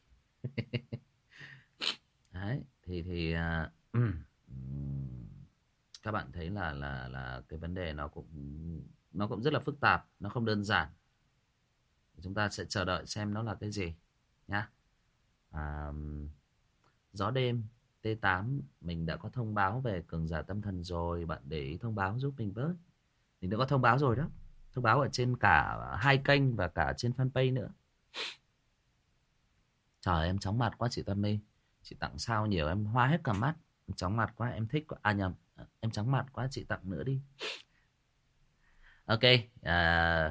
Đấy. Thì thì uh, um, các bạn thấy là là là cái vấn đề nó cũng nó cũng rất là phức tạp, nó không đơn giản. Chúng ta sẽ chờ đợi xem nó là cái gì nhá. À, Gió đêm T tám mình đã có thông báo về cường giả tâm thần rồi. Bạn để ý thông báo giúp mình bớt. Mình đã có thông báo rồi đó. Thông báo ở trên cả hai kênh và cả trên fanpage nữa. Trời, em chóng mặt quá chị Tâm My. Chị tặng sao nhiều em hoa hết cả mắt. Em chóng mặt quá em thích quá. À nhầm, em chóng mặt quá chị tặng nữa đi. Ok, à...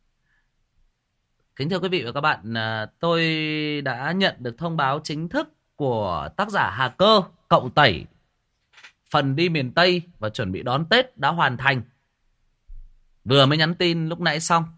kính thưa quý vị và các bạn, à, tôi đã nhận được thông báo chính thức của tác giả Hà Cơ, cậu Tẩy. Phần đi miền Tây và chuẩn bị đón Tết đã hoàn thành. Vừa mới nhắn tin lúc nãy xong.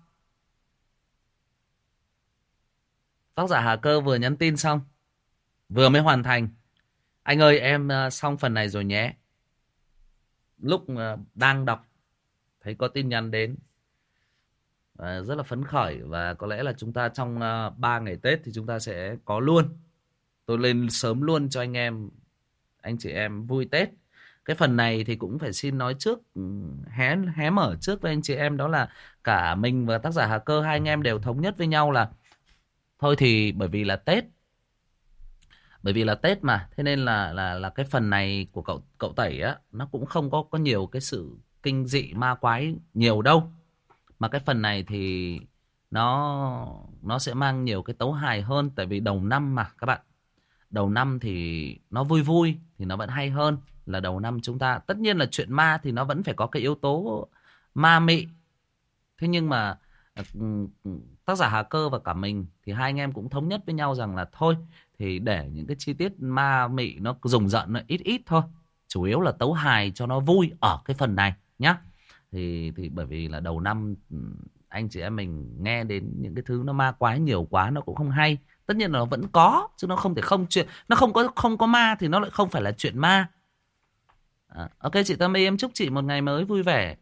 Tác giả Hà Cơ vừa nhắn tin xong, vừa mới hoàn thành. Anh ơi, em uh, xong phần này rồi nhé. Lúc uh, đang đọc thấy có tin nhắn đến, uh, rất là phấn khởi. Và có lẽ là chúng ta trong uh, ba ngày Tết thì chúng ta sẽ có luôn. Tôi lên sớm luôn cho anh em, anh chị em vui Tết. Cái phần này thì cũng phải xin nói trước, hé, hé mở trước với anh chị em. Đó là cả mình và tác giả Hà Cơ, hai anh em đều thống nhất với nhau là thôi thì bởi vì là Tết, bởi vì là Tết mà, thế nên là là là cái phần này của cậu cậu Tẩy á, nó cũng không có có nhiều cái sự kinh dị ma quái nhiều đâu, mà cái phần này thì nó nó sẽ mang nhiều cái tấu hài hơn. Tại vì đầu năm mà các bạn, đầu năm thì nó vui vui thì nó vẫn hay hơn là đầu năm chúng ta. Tất nhiên là chuyện ma thì nó vẫn phải có cái yếu tố ma mị. Thế nhưng mà tác giả Hà Cơ và cả mình thì hai anh em cũng thống nhất với nhau rằng là thôi thì để những cái chi tiết ma mị nó rùng rợn nó ít ít thôi, chủ yếu là tấu hài cho nó vui ở cái phần này nhá. Thì thì bởi vì là đầu năm anh chị em mình nghe đến những cái thứ nó ma quái nhiều quá nó cũng không hay. Tất nhiên là nó vẫn có, chứ nó không thể không chuyện, nó không có không có ma thì nó lại không phải là chuyện ma. À, ok chị Tâm My, em chúc chị một ngày mới vui vẻ.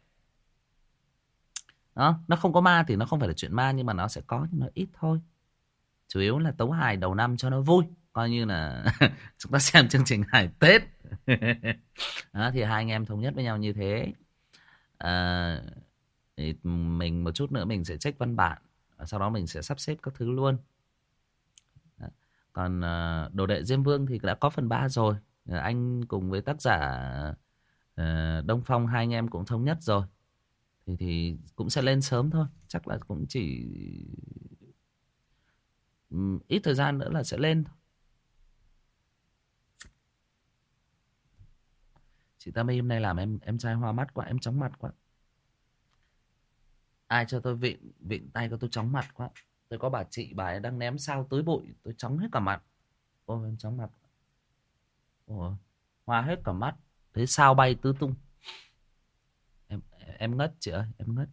Đó, nó không có ma thì nó không phải là chuyện ma, nhưng mà nó sẽ có, nhưng nó ít thôi. Chủ yếu là tấu hài đầu năm cho nó vui, coi như là chúng ta xem chương trình hài Tết. Đó, thì hai anh em thống nhất với nhau như thế. À, thì mình một chút nữa mình sẽ check văn bản, sau đó mình sẽ sắp xếp các thứ luôn. Đó. Còn uh, đồ đệ Diêm Vương thì đã có phần ba rồi. Anh cùng với tác giả uh, Đông Phong, hai anh em cũng thống nhất rồi. Thì, thì cũng sẽ lên sớm thôi. Chắc là cũng chỉ um, ít thời gian nữa là sẽ lên thôi. Chị Tammy hôm nay làm em em trai hoa mắt quá, em chóng mặt quá. Ai cho tôi vịn vịn tay, có tôi chóng mặt quá. Tôi có bà chị, bà ấy đang ném sao tưới bụi, tôi chóng hết cả mặt. Ôi em chóng mặt. Ôi, hoa hết cả mắt, thấy sao bay tứ tung. Em em ngất chị ơi, em ngất.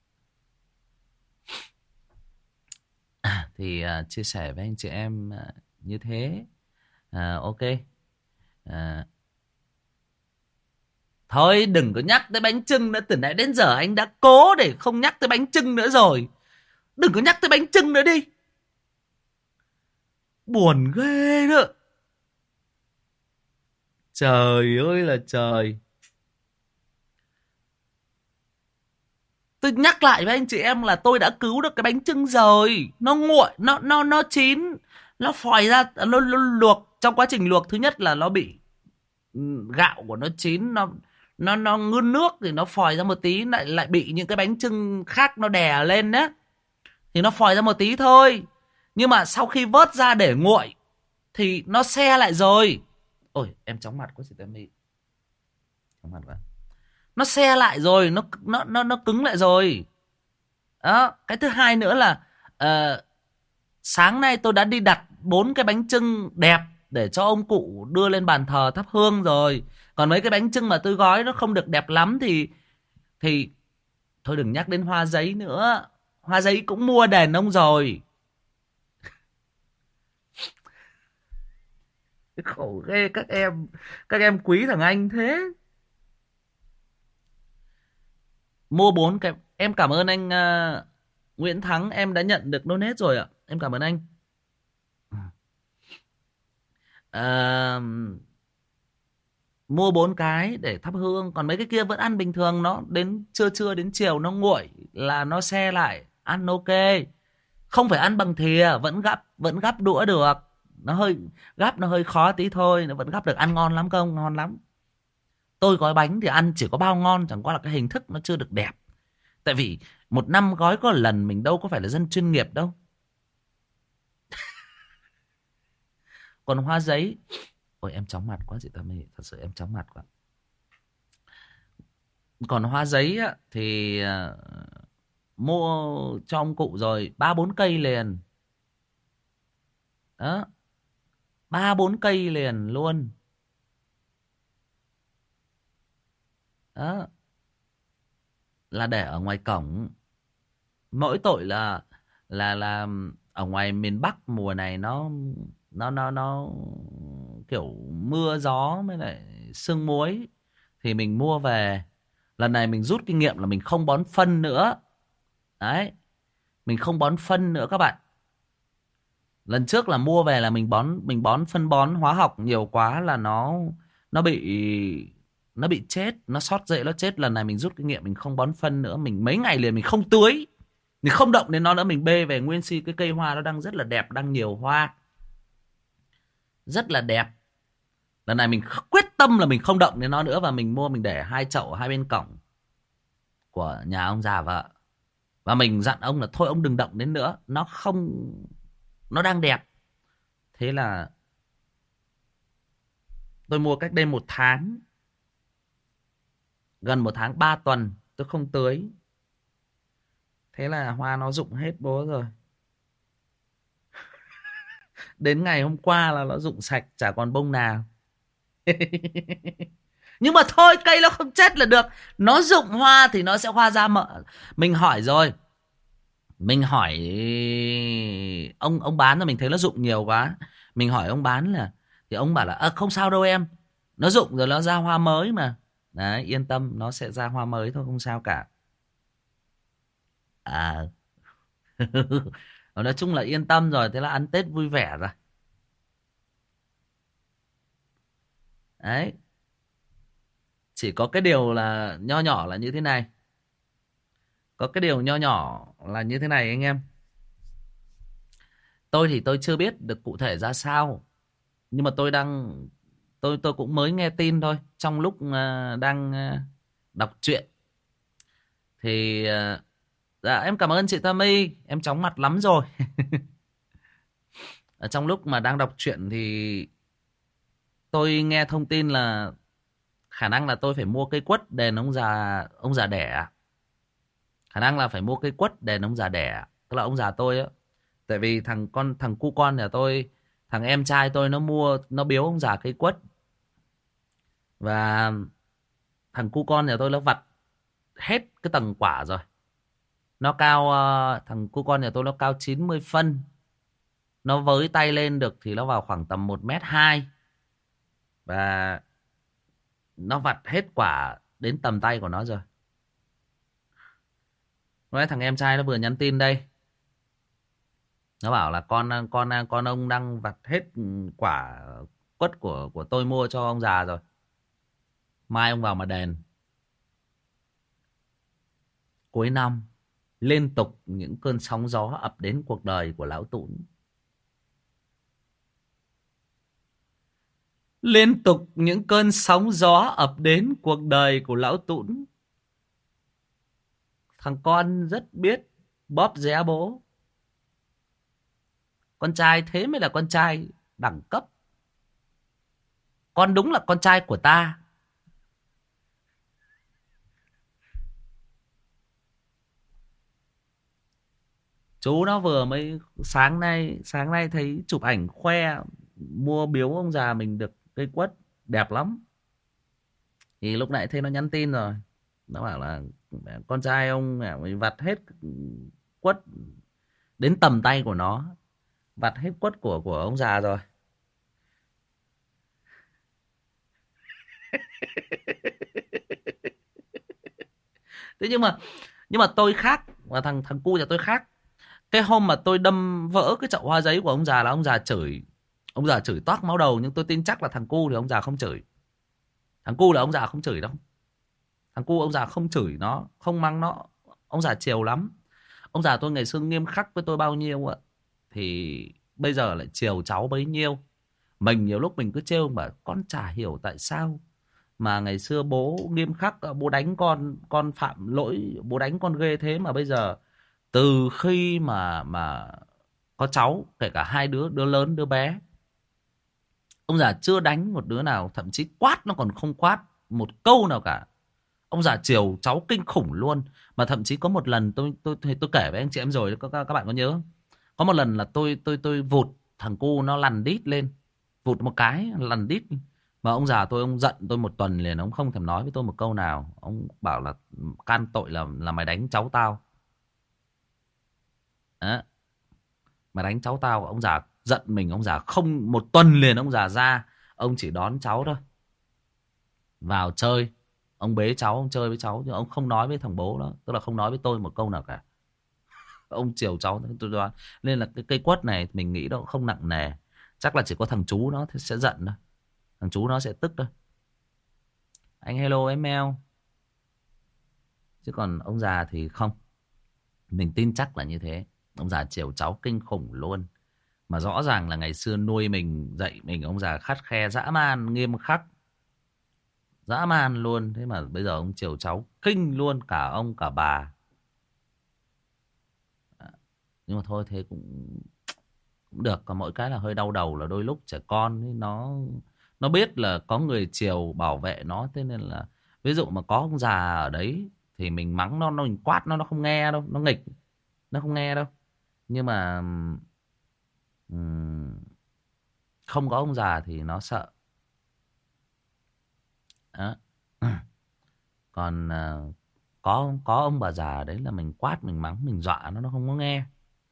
À, thì uh, chia sẻ với anh chị em uh, như thế. Uh, ok. Uh, Thôi đừng có nhắc tới bánh chưng nữa. Từ nãy đến giờ anh đã cố để không nhắc tới bánh chưng nữa rồi. Đừng có nhắc tới bánh chưng nữa đi. Buồn ghê đó. Trời ơi là trời. Tôi nhắc lại với anh chị em là tôi đã cứu được cái bánh chưng rồi. Nó nguội, nó nó nó chín, nó phòi ra, nó, nó luộc. Trong quá trình luộc thứ nhất là nó bị gạo của nó chín, nó nó nó ngưng nước thì nó phòi ra một tí, lại lại bị những cái bánh chưng khác nó đè lên đấy, thì nó phòi ra một tí thôi. Nhưng mà sau khi vớt ra để nguội thì nó se lại rồi. Ôi em chóng mặt quá chị Tâm My. Chóng mặt quá. Nó se lại rồi, nó nó nó nó cứng lại rồi. Đó, cái thứ hai nữa là uh, sáng nay tôi đã đi đặt bốn cái bánh chưng đẹp để cho ông cụ đưa lên bàn thờ thắp hương rồi. Còn mấy cái bánh chưng mà tôi gói nó không được đẹp lắm thì thì thôi đừng nhắc đến hoa giấy nữa. Hoa giấy cũng mua đền ông rồi. Khổ ghê các em. Các em quý thằng anh thế. Mua bốn cái. Em cảm ơn anh uh, Nguyễn Thắng. Em đã nhận được donate rồi ạ. Em cảm ơn anh. Uh, mua bốn cái để thắp hương. Còn mấy cái kia vẫn ăn bình thường. Nó đến trưa trưa đến chiều nó nguội là nó se lại. Ăn ok. Không phải ăn bằng thìa. Vẫn gắp, vẫn gắp đũa được. Nó hơi gắp nó hơi khó tí thôi, nó vẫn gắp được. Ăn ngon lắm không? Ngon lắm. Tôi gói bánh thì ăn chỉ có bao ngon, chẳng qua là cái hình thức nó chưa được đẹp. Tại vì một năm gói có lần, mình đâu có phải là dân chuyên nghiệp đâu. Còn hoa giấy, ôi em chóng mặt quá chị Tâm My, thật sự em chóng mặt quá. Còn hoa giấy á, thì uh, mua cho ông cụ rồi ba bốn cây liền. Đó, ba bốn cây liền luôn. Đó, là để ở ngoài cổng. Mỗi tội là là là ở ngoài miền Bắc mùa này nó nó nó nó kiểu mưa gió với lại sương muối, thì mình mua về. Lần này mình rút kinh nghiệm là mình không bón phân nữa. Đấy, mình không bón phân nữa các bạn. Lần trước là mua về là mình bón mình bón phân bón hóa học nhiều quá là nó nó bị nó bị chết, nó sót rễ nó chết. Lần này mình rút kinh nghiệm, mình không bón phân nữa, mình mấy ngày liền mình không tưới, mình không động đến nó nữa. Mình bê về nguyên si cái cây hoa nó đang rất là đẹp, đang nhiều hoa, rất là đẹp. Lần này mình quyết tâm là mình không động đến nó nữa, và mình mua mình để hai chậu hai bên cổng của nhà ông già vợ. Và mình dặn ông là thôi ông đừng động đến nữa, nó không, nó đang đẹp. Thế là tôi mua cách đây một tháng, gần một tháng, ba tuần tôi không tưới. Thế là hoa nó rụng hết bố rồi. Đến ngày hôm qua là nó rụng sạch, chả còn bông nào. Nhưng mà thôi, cây nó không chết là được. Nó rụng hoa thì nó sẽ hoa ra mỡ. Mình hỏi rồi, mình hỏi ông ông bán rồi, mình thấy nó rụng nhiều quá. Mình hỏi ông bán là, thì ông bảo là à, không sao đâu em, nó rụng rồi nó ra hoa mới mà. Đấy, yên tâm, nó sẽ ra hoa mới thôi, không sao cả. À nói chung là yên tâm rồi. Thế là ăn Tết vui vẻ rồi. Đấy, chỉ có cái điều là nho nhỏ là như thế này. Có cái điều nho nhỏ là như thế này anh em. Tôi thì tôi chưa biết được cụ thể ra sao, nhưng mà tôi đang tôi tôi cũng mới nghe tin thôi. Trong lúc uh, đang uh, đọc truyện thì uh, dạ em cảm ơn chị Tâm My, em chóng mặt lắm rồi. Ở trong lúc mà đang đọc truyện thì tôi nghe thông tin là khả năng là tôi phải mua cây quất đền ông già ông già đẻ. Khả năng là phải mua cây quất đền ông già đẻ, tức là ông già tôi á. Tại vì thằng con thằng cu con nhà tôi, thằng em trai tôi nó mua, nó biếu ông già cây quất. Và thằng cu con nhà tôi nó vặt hết cái tầng quả rồi. Nó cao, thằng cu con nhà tôi nó cao chín mươi phân. Nó với tay lên được thì nó vào khoảng tầm một mét hai. Và nó vặt hết quả đến tầm tay của nó rồi. Nói thằng em trai nó vừa nhắn tin đây. Nó bảo là con con con ông đang vặt hết quả quất của của tôi mua cho ông già rồi. Mai ông vào mà đền. Cuối năm liên tục những cơn sóng gió ập đến cuộc đời của lão Tũn. Liên tục những cơn sóng gió ập đến cuộc đời của lão Tũn. Thằng con rất biết bóp ré bố. Con trai thế mới là con trai đẳng cấp. Con đúng là con trai của ta. Chú nó vừa mới sáng nay sáng nay thấy chụp ảnh khoe mua biếu ông già mình được cây quất đẹp lắm. Thì lúc nãy thấy nó nhắn tin rồi. Nó bảo là con trai ông mày vặt hết quất đến tầm tay của nó, vặt hết quất của của ông già rồi. Thế nhưng mà nhưng mà tôi khác, và thằng thằng cu nhà tôi khác. Cái hôm mà tôi đâm vỡ cái chậu hoa giấy của ông già là ông già chửi, ông già chửi toác máu đầu. Nhưng tôi tin chắc là thằng cu thì ông già không chửi. Thằng cu là ông già không chửi đâu. Thằng cu ông già không chửi nó, không mắng nó. Ông già chiều lắm. Ông già tôi ngày xưa nghiêm khắc với tôi bao nhiêu ạ, thì bây giờ lại chiều cháu bấy nhiêu. Mình nhiều lúc mình cứ trêu mà con chả hiểu tại sao mà ngày xưa bố nghiêm khắc, bố đánh con, con phạm lỗi, bố đánh con ghê thế, mà bây giờ từ khi mà mà có cháu, kể cả hai đứa, đứa lớn đứa bé, ông già chưa đánh một đứa nào, thậm chí quát nó còn không quát một câu nào cả. Ông già chiều cháu kinh khủng luôn. Mà thậm chí có một lần tôi tôi tôi, tôi kể với anh chị em rồi, các, các bạn có nhớ không? Có một lần là tôi tôi tôi vụt thằng cu nó lằn đít lên, vụt một cái lằn đít. Mà ông già tôi, ông giận tôi một tuần liền, ông không thèm nói với tôi một câu nào. Ông bảo là can tội là là mày đánh cháu tao. Đó. Mày đánh cháu tao. Ông già giận mình, ông già không, một tuần liền ông già ra, ông chỉ đón cháu thôi, vào chơi, ông bế cháu, ông chơi với cháu, nhưng ông không nói với thằng bố đó, tức là không nói với tôi một câu nào cả. Ông chiều cháu, tôi đoán nên là cái cây quất này mình nghĩ nó không nặng nề, chắc là chỉ có thằng chú nó sẽ giận thôi, thằng chú nó sẽ tức thôi. Anh hello em Mel, chứ còn ông già thì không. Mình tin chắc là như thế. Ông già chiều cháu kinh khủng luôn. Mà rõ ràng là ngày xưa nuôi mình, dạy mình, ông già khắt khe dã man, nghiêm khắc, dã man luôn. Thế mà bây giờ ông chiều cháu kinh luôn, cả ông cả bà. Nhưng mà thôi, thế cũng cũng được. Còn mỗi cái là hơi đau đầu là đôi lúc trẻ con ấy, nó nó biết là có người chiều bảo vệ nó, thế nên là ví dụ mà có ông già ở đấy thì mình mắng nó, nó mình quát nó, nó không nghe đâu, nó nghịch, nó không nghe đâu. Nhưng mà um, không có ông già thì nó sợ. Đó. Còn uh, có có ông bà già đấy là mình quát, mình mắng, mình dọa nó, nó không có nghe.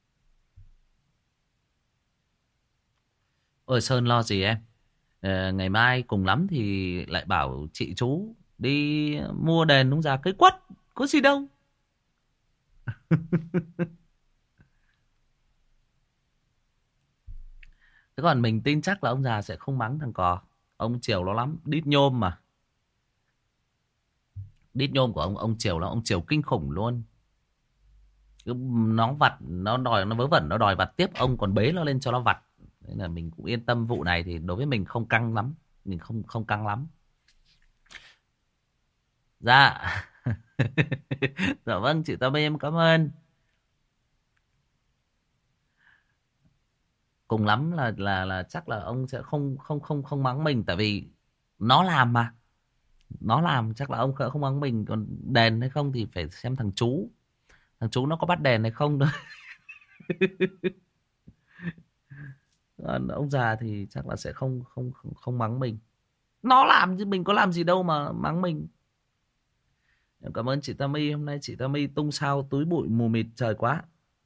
Ôi Sơn lo gì em? Ờ, ngày mai cùng lắm thì lại bảo chị chú đi mua đèn ông già cây quất, có gì đâu. Thế còn mình tin chắc là ông già sẽ không mắng thằng cò. Ông chiều nó lắm, đít nhôm mà. Đít nhôm của ông, ông chiều nó, ông chiều kinh khủng luôn. Nó vặt, nó đòi, nó vớ vẩn, nó đòi vặt tiếp, ông còn bế nó lên cho nó vặt. Nên là mình cũng yên tâm, vụ này thì đối với mình không căng lắm. Mình không không căng lắm. Dạ. Dạ vâng, chị Tâm em cảm ơn. Cùng lắm là là là chắc là ông sẽ không không không không mắng mình, tại vì nó làm mà. Nó làm chắc là ông không mắng mình. Còn đèn hay không thì phải xem thằng chú. Thằng chú nó có bắt đèn hay không nữa. Còn ông già thì chắc là sẽ không không không, không mắng mình. Nó làm chứ mình có làm gì đâu mà mắng mình. Em cảm ơn chị Tammy. Hôm nay chị Tammy tung sao túi bụi mù mịt trời quá.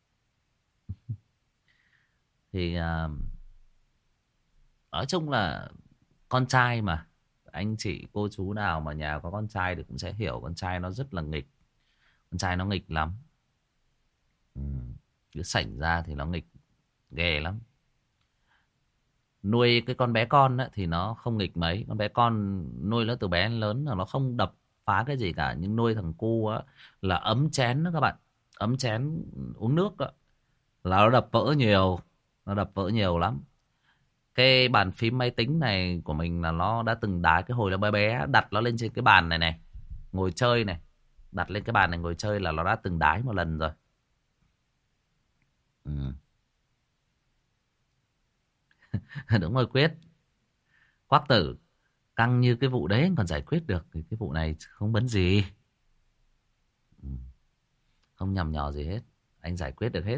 Thì uh, nói chung là con trai mà. Anh chị cô chú nào mà nhà có con trai thì cũng sẽ hiểu con trai nó rất là nghịch. Con trai nó nghịch lắm. Ừ. Cứ sảnh ra thì nó nghịch ghê lắm. Nuôi cái con bé con á, thì nó không nghịch mấy. Con bé con nuôi nó từ bé đến lớn là nó không đập phá cái gì cả. Nhưng nuôi thằng cu á, là ấm chén đó các bạn. Ấm chén uống nước á, là nó đập vỡ nhiều. Nó đập vỡ nhiều lắm. Cái bàn phím máy tính này của mình là nó đã từng đá cái hồi nó bé bé. Đặt nó lên trên cái bàn này này, ngồi chơi này. Đặt lên cái bàn này ngồi chơi là nó đã từng đái một lần rồi. Ừ. Đúng rồi Quyết. Quắc Tử, căng như cái vụ đấy anh còn giải quyết được thì cái vụ này không vấn gì. Ừ. Không nhầm nhò gì hết, anh giải quyết được hết.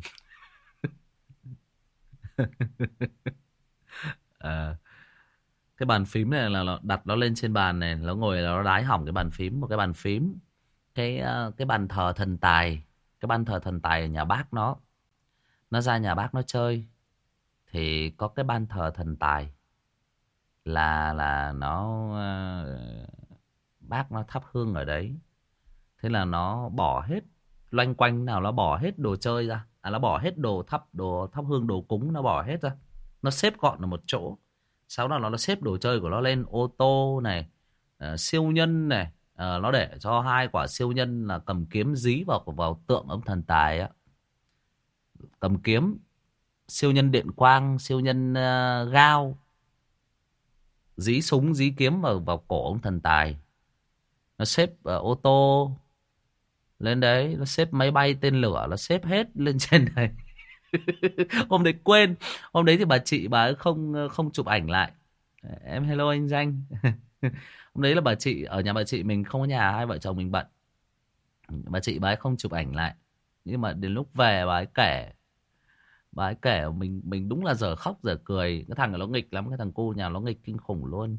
À, cái bàn phím này là nó đặt nó lên trên bàn này, nó ngồi nó đái hỏng cái bàn phím. Một cái bàn phím, cái cái bàn thờ thần tài, cái bàn thờ thần tài ở nhà bác nó nó ra nhà bác nó chơi thì có cái ban thờ thần tài là là nó uh, bác nó thắp hương ở đấy. Thế là nó bỏ hết, loanh quanh nào nó bỏ hết đồ chơi ra, à nó bỏ hết đồ thắp, đồ thắp hương, đồ cúng nó bỏ hết ra, nó xếp gọn ở một chỗ. Sau đó nó xếp đồ chơi của nó lên, ô tô này, uh, siêu nhân này, uh, nó để cho hai quả siêu nhân là cầm kiếm dí vào vào tượng ông thần tài á, cầm kiếm. siêu nhân điện quang, siêu nhân uh, gao, dí súng dí kiếm vào vào cổ ông thần tài. Nó xếp uh, ô tô lên đấy, nó xếp máy bay tên lửa, nó xếp hết lên trên đấy. Hôm đấy quên, hôm đấy thì bà chị bà ấy không không chụp ảnh lại. Em hello anh Danh. Hôm đấy là bà chị ở nhà bà chị mình không có nhà, hai vợ chồng mình bận. Bà chị bà ấy không chụp ảnh lại. Nhưng mà đến lúc về bà ấy kể, bà ấy kể mình mình đúng là giờ khóc giờ cười. Cái thằng này nó nghịch lắm, cái thằng cu nhà nó nghịch kinh khủng luôn.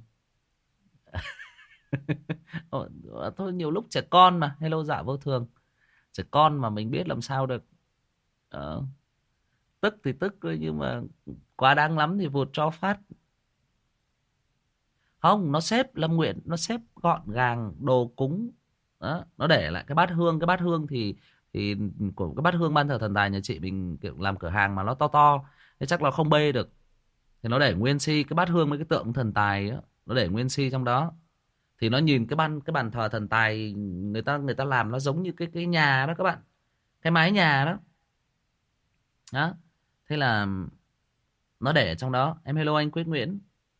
Thôi nhiều lúc trẻ con mà, hello dạ vô thường. Trẻ con mà mình biết làm sao được. Ờ. Tức thì tức thôi, nhưng mà quá đáng lắm thì vụt cho phát. Không, nó xếp Lâm Nguyện, nó xếp gọn gàng đồ cúng. Đó, nó để lại cái bát hương, cái bát hương thì thì của cái bát hương ban thờ thần tài nhà chị mình kiểu làm cửa hàng mà nó to to, thế chắc là không bê được. Thì nó để nguyên si cái bát hương với cái tượng thần tài đó, nó để nguyên si trong đó. Thì nó nhìn cái ban cái bàn thờ thần tài người ta người ta làm nó giống như cái cái nhà đó các bạn. Cái mái nhà đó. Đó. Thế là nó để ở trong đó. Em hello anh Quyết Nguyễn.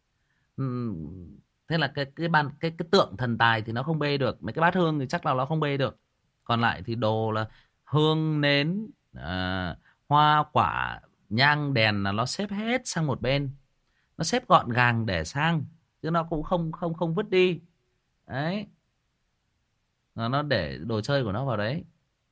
Thế là cái cái ban cái cái tượng thần tài thì nó không bê được, mấy cái bát hương thì chắc là nó không bê được. Còn lại thì đồ là hương nến, à, hoa quả, nhang đèn là nó xếp hết sang một bên. Nó xếp gọn gàng để sang, chứ nó cũng không không không vứt đi. Đấy. Nó để đồ chơi của nó vào đấy.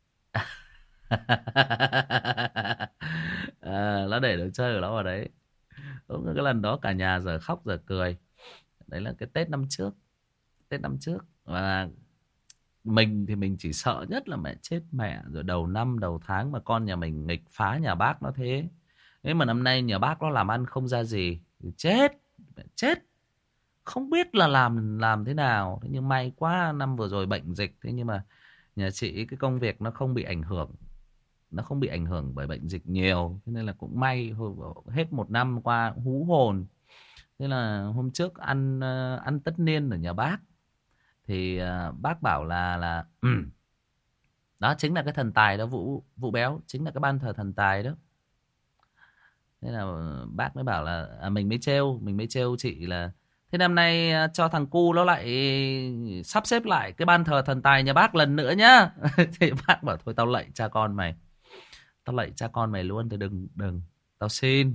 À, nó để đồ chơi của nó vào đấy. Đúng, cái lần đó cả nhà giờ khóc giờ cười. Đấy là cái Tết năm trước. Tết năm trước. Và mình thì mình chỉ sợ nhất là mẹ chết mẹ. Rồi đầu năm đầu tháng mà con nhà mình nghịch phá nhà bác nó thế. Thế mà năm nay nhà bác nó làm ăn không ra gì thì chết. Mẹ chết. Không biết là làm làm thế nào. Thế nhưng may quá năm vừa rồi bệnh dịch. Thế nhưng mà nhà chị cái công việc nó không bị ảnh hưởng. Nó không bị ảnh hưởng bởi bệnh dịch nhiều. Thế nên là cũng may. Hết một năm qua hú hồn. Thế là hôm trước ăn ăn tất niên ở nhà bác. Thì bác bảo là là đó chính là cái thần tài đó, Vũ Vũ Béo. Chính là cái ban thờ thần tài đó. Thế là bác mới bảo là à, Mình mới trêu Mình mới trêu chị là thế năm nay cho thằng cu nó lại sắp xếp lại cái ban thờ thần tài nhà bác lần nữa nhá. Thì bác bảo thôi tao lạy cha con mày. Tao lạy cha con mày luôn. Thì đừng đừng tao xin.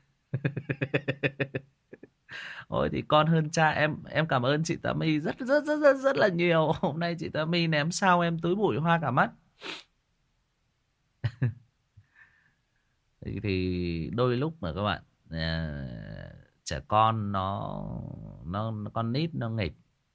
Ôi thì con hơn cha. Em em cảm ơn chị Tà My rất rất rất rất rất là nhiều. Hôm nay chị Tà My ném sao em túi bụi hoa cả mắt. thì, thì đôi lúc mà các bạn à, trẻ con nó nó, nó con nít nó nghịch.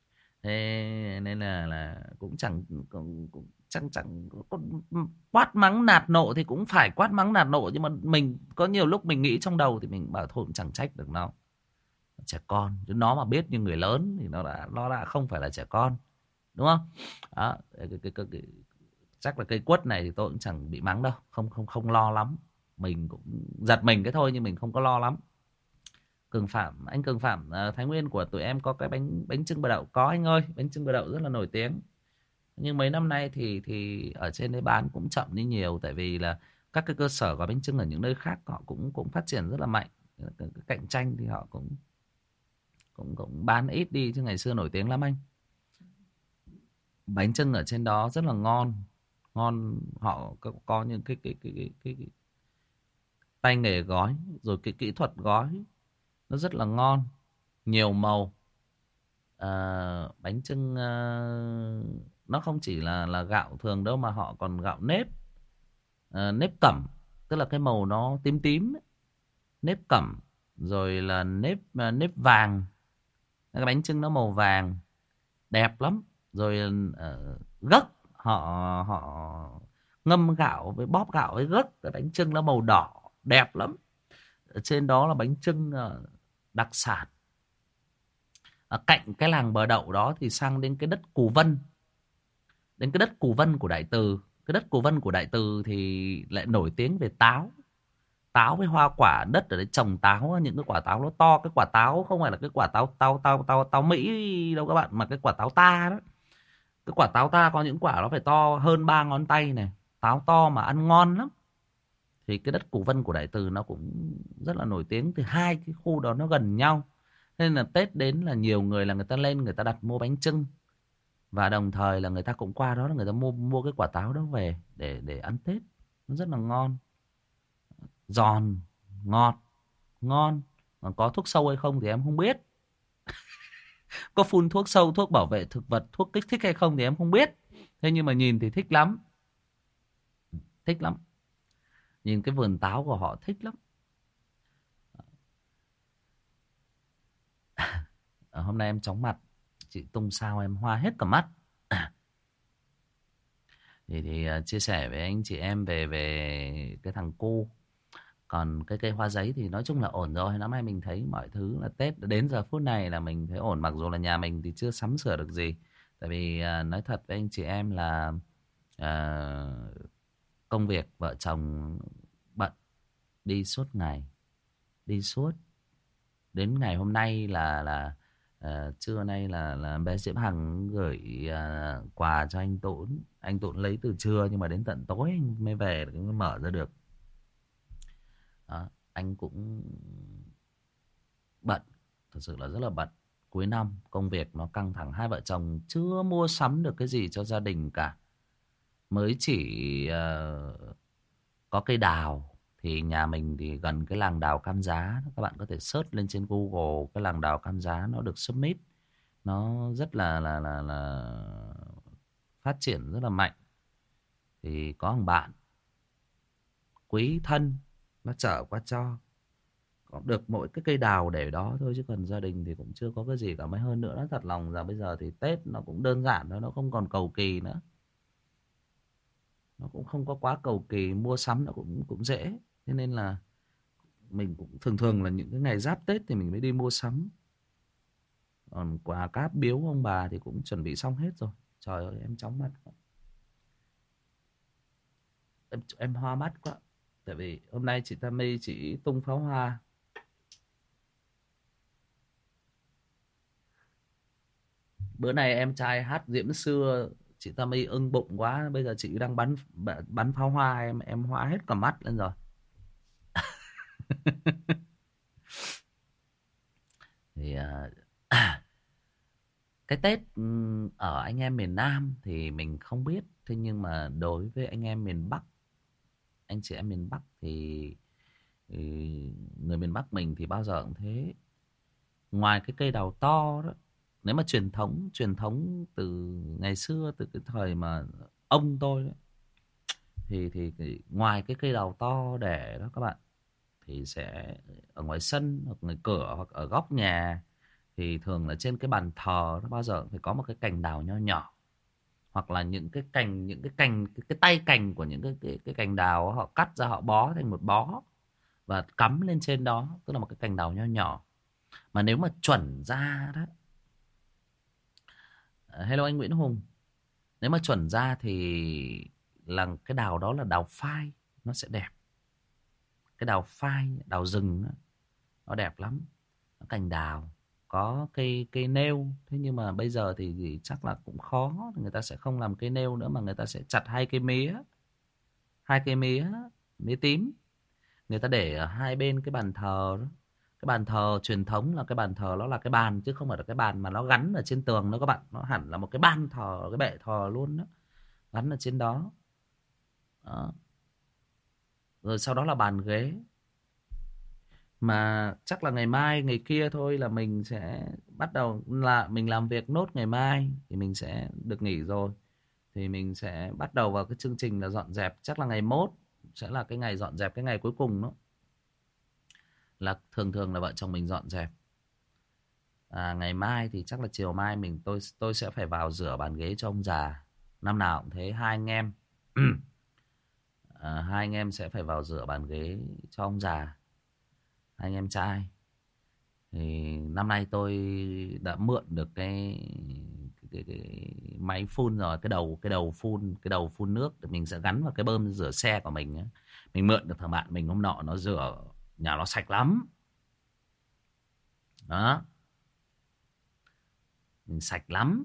Thế nên là là cũng chẳng cũng, cũng chẳng chẳng có quát mắng nạt nộ thì cũng phải quát mắng nạt nộ, nhưng mà mình có nhiều lúc mình nghĩ trong đầu thì mình bảo thôi cũng chẳng trách được nó. Trẻ con chứ nó mà biết như người lớn thì nó đã nó đã không phải là trẻ con, đúng không? Đó, cái, cái, cái, cái, chắc là cây quất này thì tôi cũng chẳng bị mắng đâu, không không không lo lắm. Mình cũng giật mình cái thôi nhưng mình không có lo lắm. Cường Phạm, anh Cường Phạm, Thái Nguyên của tụi em có cái bánh bánh chưng bờ đậu. Có anh ơi, bánh chưng bờ đậu rất là nổi tiếng. Nhưng mấy năm nay thì thì ở trên đấy bán cũng chậm đi nhiều, tại vì là các cái cơ sở gói bánh chưng ở những nơi khác họ cũng cũng phát triển rất là mạnh. Cái cạnh tranh thì họ cũng cũng cũng bán ít đi, chứ ngày xưa nổi tiếng lắm anh. Bánh chưng ở trên đó rất là ngon. Ngon, họ có, có những cái cái cái cái, cái, cái tay nghề gói, rồi cái kỹ thuật gói nó rất là ngon, nhiều màu. À, bánh chưng à, nó không chỉ là là gạo thường đâu mà họ còn gạo nếp, à, nếp cẩm, tức là cái màu nó tím tím ấy. Nếp cẩm, rồi là nếp nếp vàng. Cái bánh chưng nó màu vàng đẹp lắm. Rồi uh, gấc họ họ ngâm gạo với bóp gạo với gấc, cái bánh chưng nó màu đỏ đẹp lắm. Ở trên đó là bánh chưng uh, đặc sản. Ở cạnh cái làng bờ đậu đó thì sang đến cái đất Cù Vân, đến cái đất Cù Vân của Đại Từ. Cái đất Cù Vân của Đại Từ thì lại nổi tiếng về táo. Táo với hoa quả, đất ở đấy trồng táo, những cái quả táo nó to. Cái quả táo không phải là cái quả táo táo táo táo táo Mỹ đâu các bạn, mà cái quả táo ta đó. Cái quả táo ta có những quả nó phải to hơn ba ngón tay này, táo to mà ăn ngon lắm. Thì cái đất Củ Vân của Đại Từ nó cũng rất là nổi tiếng. Thì hai cái khu đó nó gần nhau. Nên là Tết đến là nhiều người là người ta lên người ta đặt mua bánh chưng. Và đồng thời là người ta cũng qua đó là người ta mua mua cái quả táo đó về để để ăn Tết. Nó rất là ngon. Giòn, ngọt, ngon. Còn có thuốc sâu hay không thì em không biết. Có phun thuốc sâu, thuốc bảo vệ thực vật, thuốc kích thích hay không thì em không biết. Thế nhưng mà nhìn thì thích lắm. Thích lắm. Nhìn cái vườn táo của họ thích lắm. Hôm nay em chóng mặt. Chị tung sao em hoa hết cả mắt. Thì, thì uh, chia sẻ với anh chị em về về cái thằng cu. Còn cái cây hoa giấy thì nói chung là ổn rồi. Năm nay mình thấy mọi thứ là Tết đến giờ phút này là mình thấy ổn. Mặc dù là nhà mình thì chưa sắm sửa được gì. Tại vì uh, nói thật với anh chị em là uh, công việc vợ chồng bận, đi suốt ngày, đi suốt. Đến ngày hôm nay là là uh, trưa nay là là bé Diễm Hằng gửi uh, quà cho anh Tũng. Anh Tũng lấy từ trưa nhưng mà đến tận tối anh mới về mới mở ra được. Đó, anh cũng bận, thật sự là rất là bận. Cuối năm công việc nó căng thẳng, hai vợ chồng chưa mua sắm được cái gì cho gia đình cả. Mới chỉ uh, có cây đào. Thì nhà mình thì gần cái làng đào Cam Giá. Các bạn có thể search lên trên Google. Cái làng đào Cam Giá nó được submit. Nó rất là, là, là, là phát triển rất là mạnh. Thì có thằng bạn quý thân nó chở qua cho. Có được mỗi cái cây đào để đó thôi. Chứ còn gia đình thì cũng chưa có cái gì cả. Mấy hơn nữa nó thật lòng rằng bây giờ thì Tết nó cũng đơn giản thôi. Nó không còn cầu kỳ nữa. Nó cũng không có quá cầu kỳ. Mua sắm nó cũng, cũng dễ. Thế nên là mình cũng thường thường là những cái ngày giáp Tết thì mình mới đi mua sắm. Còn quà cáp biếu ông bà thì cũng chuẩn bị xong hết rồi. Trời ơi em chóng mặt quá. Em, em hoa mắt quá. Tại vì hôm nay chị Tammy chỉ tung pháo hoa. Bữa nay em trai hát Diễm Xưa, chị Tammy ưng bụng quá. Bây giờ chị đang bắn bắn pháo hoa. Em em hoa hết cả mắt lên rồi. Thì uh, cái Tết ở anh em miền Nam thì mình không biết. Thế nhưng mà đối với anh em miền Bắc, anh chị em miền Bắc thì, thì người miền Bắc mình thì bao giờ cũng thế. Ngoài cái cây đào to đó, nếu mà truyền thống truyền thống từ ngày xưa, từ cái thời mà ông tôi đó, thì, thì thì ngoài cái cây đào to để đó các bạn, thì sẽ ở ngoài sân hoặc ngoài cửa hoặc ở góc nhà thì thường là trên cái bàn thờ nó bao giờ phải có một cái cành đào nho nhỏ, hoặc là những cái cành những cái cành cái, cái tay cành của những cái cái cái cành đào họ cắt ra họ bó thành một bó và cắm lên trên đó, tức là một cái cành đào nho nhỏ. Mà nếu mà chuẩn ra đó, hello anh Nguyễn Hùng, nếu mà chuẩn ra thì là cái đào đó là đào phai, nó sẽ đẹp. Cái đào phai, đào rừng đó, nó đẹp lắm. Nó cành đào, có cây cây nêu. Thế nhưng mà bây giờ thì, thì chắc là cũng khó. Người ta sẽ không làm cây nêu nữa mà người ta sẽ chặt hai cây mía. Hai cây mía, mía tím. Người ta để ở hai bên cái bàn thờ đó. Cái bàn thờ truyền thống là cái bàn thờ nó là cái bàn, chứ không phải là cái bàn mà nó gắn ở trên tường đó các bạn. Nó hẳn là một cái ban thờ, cái bệ thờ luôn đó, gắn ở trên đó. Đó. Rồi sau đó là bàn ghế. Mà chắc là ngày mai ngày kia thôi là mình sẽ bắt đầu là mình làm việc nốt. Ngày mai thì mình sẽ được nghỉ rồi, thì mình sẽ bắt đầu vào cái chương trình là dọn dẹp. Chắc là ngày mốt sẽ là cái ngày dọn dẹp, cái ngày cuối cùng đó. Là thường thường là vợ chồng mình dọn dẹp. À, ngày mai thì chắc là chiều mai mình tôi tôi sẽ phải vào rửa bàn ghế cho ông già. Năm nào cũng thế, hai anh em à, hai anh em sẽ phải vào rửa bàn ghế cho ông già, hai anh em trai. Thì năm nay tôi đã mượn được cái cái, cái, cái máy phun rồi, cái đầu cái đầu phun cái đầu phun nước thì mình sẽ gắn vào cái bơm rửa xe của mình ấy. Mình mượn được thằng bạn mình hôm nọ, nó rửa nhà nó sạch lắm đó, mình sạch lắm.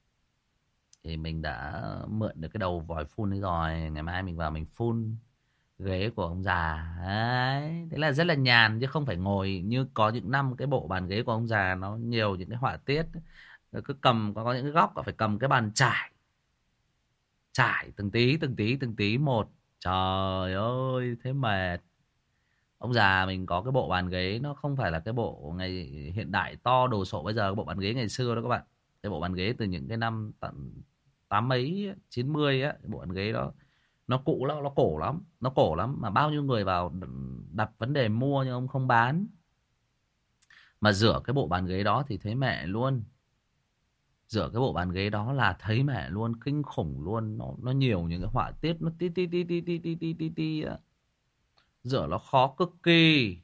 Thì mình đã mượn được cái đầu vòi phun ấy rồi. Ngày mai mình vào mình phun ghế của ông già đấy. Thế là rất là nhàn, chứ không phải ngồi như có những năm cái bộ bàn ghế của ông già nó nhiều những cái họa tiết. Rồi cứ cầm, có, có những cái góc phải cầm cái bàn trải, trải từng tí từng tí từng tí một. Trời ơi thế mệt. Ông già mình có cái bộ bàn ghế, nó không phải là cái bộ ngày hiện đại to đồ sộ bây giờ, cái bộ bàn ghế ngày xưa đó các bạn. Cái bộ bàn ghế từ những cái năm tận tám mấy chín mươi á, cái bộ bàn ghế đó nó cũ lắm, nó cổ lắm, nó cổ lắm mà bao nhiêu người vào đặt vấn đề mua nhưng ông không bán. Mà rửa cái bộ bàn ghế đó thì thấy mẹ luôn. Rửa cái bộ bàn ghế đó là thấy mẹ luôn, kinh khủng luôn. Nó nó nhiều những cái họa tiết nó tí tí tí tí tí tí tí tí tí á. Rửa nó khó cực kỳ.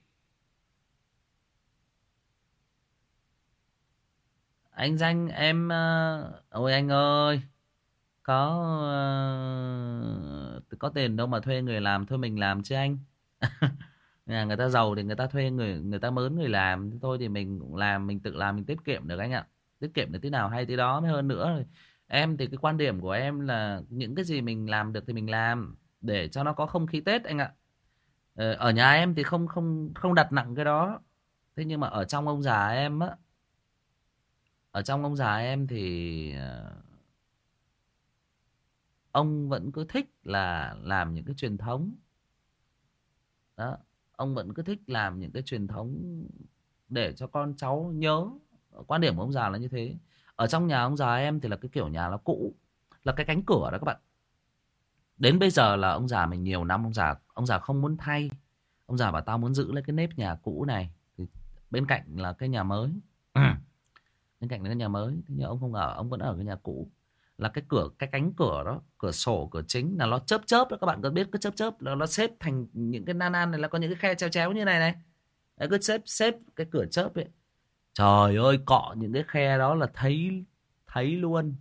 Anh Danh em ờ, ôi anh ơi, có ờ, có tiền đâu mà thuê người làm, thôi mình làm chứ anh. Nhà người ta giàu thì người ta thuê người, người ta mướn người làm, thôi thì mình cũng làm, mình tự làm mình tiết kiệm được anh ạ. Tiết kiệm được tí nào hay tí đó mới hơn nữa. Em thì cái quan điểm của em là những cái gì mình làm được thì mình làm để cho nó có không khí Tết anh ạ. Ờ, ở nhà em thì không không không đặt nặng cái đó. Thế nhưng mà ở trong ông già em á, ở trong ông già em thì ờ, ông vẫn cứ thích là làm những cái truyền thống. Đó, ông vẫn cứ thích làm những cái truyền thống để cho con cháu nhớ. Quan điểm của ông già là như thế. Ở trong nhà ông già em thì là cái kiểu nhà nó cũ, là cái cánh cửa đó các bạn. Đến bây giờ là ông già mình nhiều năm, ông già ông già không muốn thay. Ông già bảo tao muốn giữ lấy cái nếp nhà cũ này, thì bên cạnh là cái nhà mới. Bên cạnh là cái nhà mới, thế nhưng ông không ở, ông vẫn ở cái nhà cũ. Là cái cửa, cái cánh cửa đó, cửa sổ, cửa chính là nó chớp chớp đó, các bạn có biết cái chớp chớp là nó xếp thành những cái nan nan này, là có những cái khe chéo chéo như này này. Đấy, cứ xếp xếp cái cửa chớp ấy. Trời ơi, cọ những cái khe đó là thấy thấy luôn.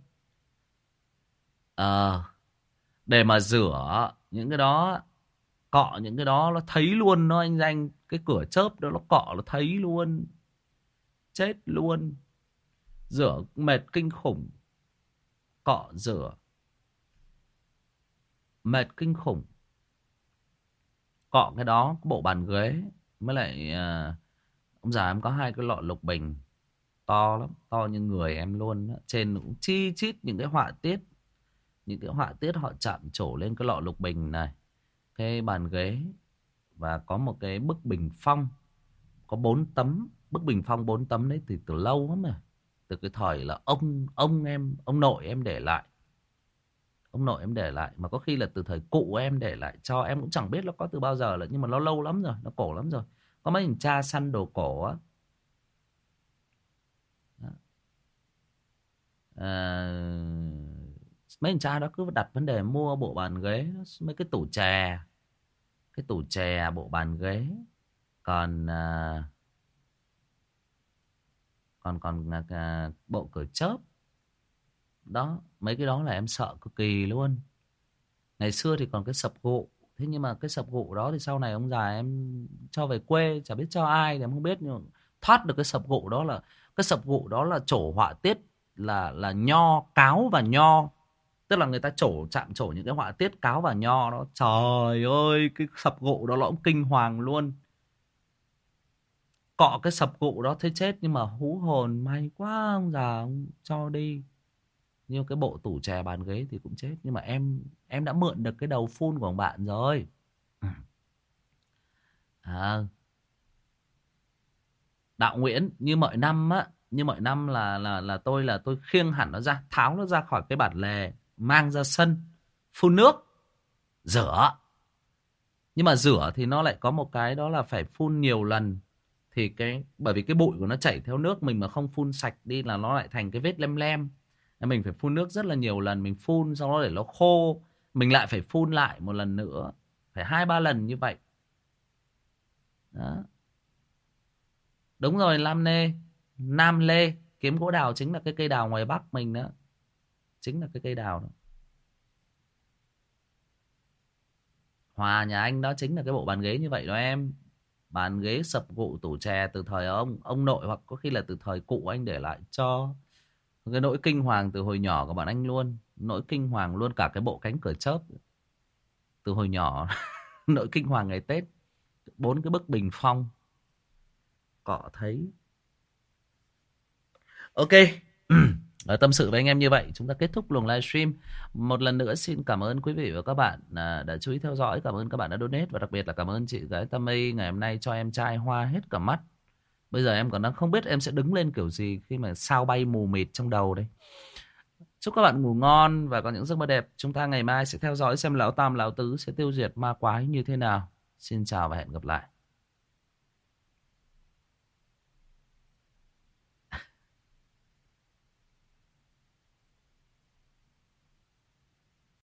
Ờ, để mà rửa những cái đó, cọ những cái đó nó thấy luôn, nó anh Danh. Cái cửa chớp đó nó cọ nó thấy luôn. Chết luôn. Rửa mệt kinh khủng. Cọ rửa mệt kinh khủng. Cọ cái đó, cái bộ bàn ghế. Với lại à, ông già em có hai cái lọ lục bình to lắm, to như người em luôn đó. Trên cũng chi chít những cái họa tiết. Những cái họa tiết họ chạm trổ lên cái lọ lục bình này, cái bàn ghế. Và có một cái bức bình phong, có bốn tấm. Bức bình phong bốn tấm đấy thì từ lâu lắm rồi. Từ cái thời là ông ông em, ông nội em để lại. Ông nội em để lại, mà có khi là từ thời cụ em để lại cho. Em cũng chẳng biết nó có từ bao giờ là, nhưng mà nó lâu lắm rồi, nó cổ lắm rồi. Có mấy thằng cha săn đồ cổ á. À, mấy thằng cha đó cứ đặt vấn đề mua bộ bàn ghế, mấy cái tủ chè, cái tủ chè, bộ bàn ghế. Còn à, còn còn à, bộ cửa chớp đó. Mấy cái đó là em sợ cực kỳ luôn. Ngày xưa thì còn cái sập gụ. Thế nhưng mà cái sập gụ đó thì sau này ông già em cho về quê, chả biết cho ai thì em không biết. Nhưng thoát được cái sập gụ đó là, cái sập gụ đó là trổ họa tiết là là nho, cáo và nho. Tức là người ta trổ, chạm trổ những cái họa tiết cáo và nho đó. Trời ơi, cái sập gụ đó nó cũng kinh hoàng luôn. Cọ cái sập gụ đó thấy chết. Nhưng mà hú hồn, may quá ông già ông cho đi. Như cái bộ tủ chè bàn ghế thì cũng chết. Nhưng mà em em đã mượn được cái đầu phun của bạn rồi. À, Đạo Nguyễn như mọi năm á, như mọi năm là là là tôi là tôi khiêng hẳn nó ra, tháo nó ra khỏi cái bản lề, mang ra sân, phun nước, rửa. Nhưng mà rửa thì nó lại có một cái đó là phải phun nhiều lần. Thì cái, bởi vì cái bụi của nó chảy theo nước, mình mà không phun sạch đi là nó lại thành cái vết lem lem. Mình phải phun nước rất là nhiều lần. Mình phun xong đó để nó khô, mình lại phải phun lại một lần nữa. Phải hai ba lần như vậy đó. Đúng rồi, Lam Lê, Nam Lê. Kiếm gỗ đào chính là cái cây đào ngoài Bắc mình đó. Chính là cái cây đào đó. Hòa nhà anh đó chính là cái bộ bàn ghế như vậy đó em. Bàn ghế sập gụ tủ chè từ thời ông ông nội, hoặc có khi là từ thời cụ anh để lại cho. Cái nỗi kinh hoàng từ hồi nhỏ của bọn anh luôn. Nỗi kinh hoàng luôn, cả cái bộ cánh cửa chớp từ hồi nhỏ. Nỗi kinh hoàng ngày Tết. Bốn cái bức bình phong. Cọ thấy. Ok. Ở tâm sự với anh em như vậy, chúng ta kết thúc luồng livestream. Một lần nữa xin cảm ơn quý vị và các bạn đã chú ý theo dõi. Cảm ơn các bạn đã donate. Và đặc biệt là cảm ơn chị gái Tammy ngày hôm nay cho em trai hoa hết cả mắt. Bây giờ em còn đang không biết em sẽ đứng lên kiểu gì khi mà sao bay mù mịt trong đầu đây. Chúc các bạn ngủ ngon và có những giấc mơ đẹp. Chúng ta ngày mai sẽ theo dõi xem Lão Tam Lão Tứ sẽ tiêu diệt ma quái như thế nào. Xin chào và hẹn gặp lại.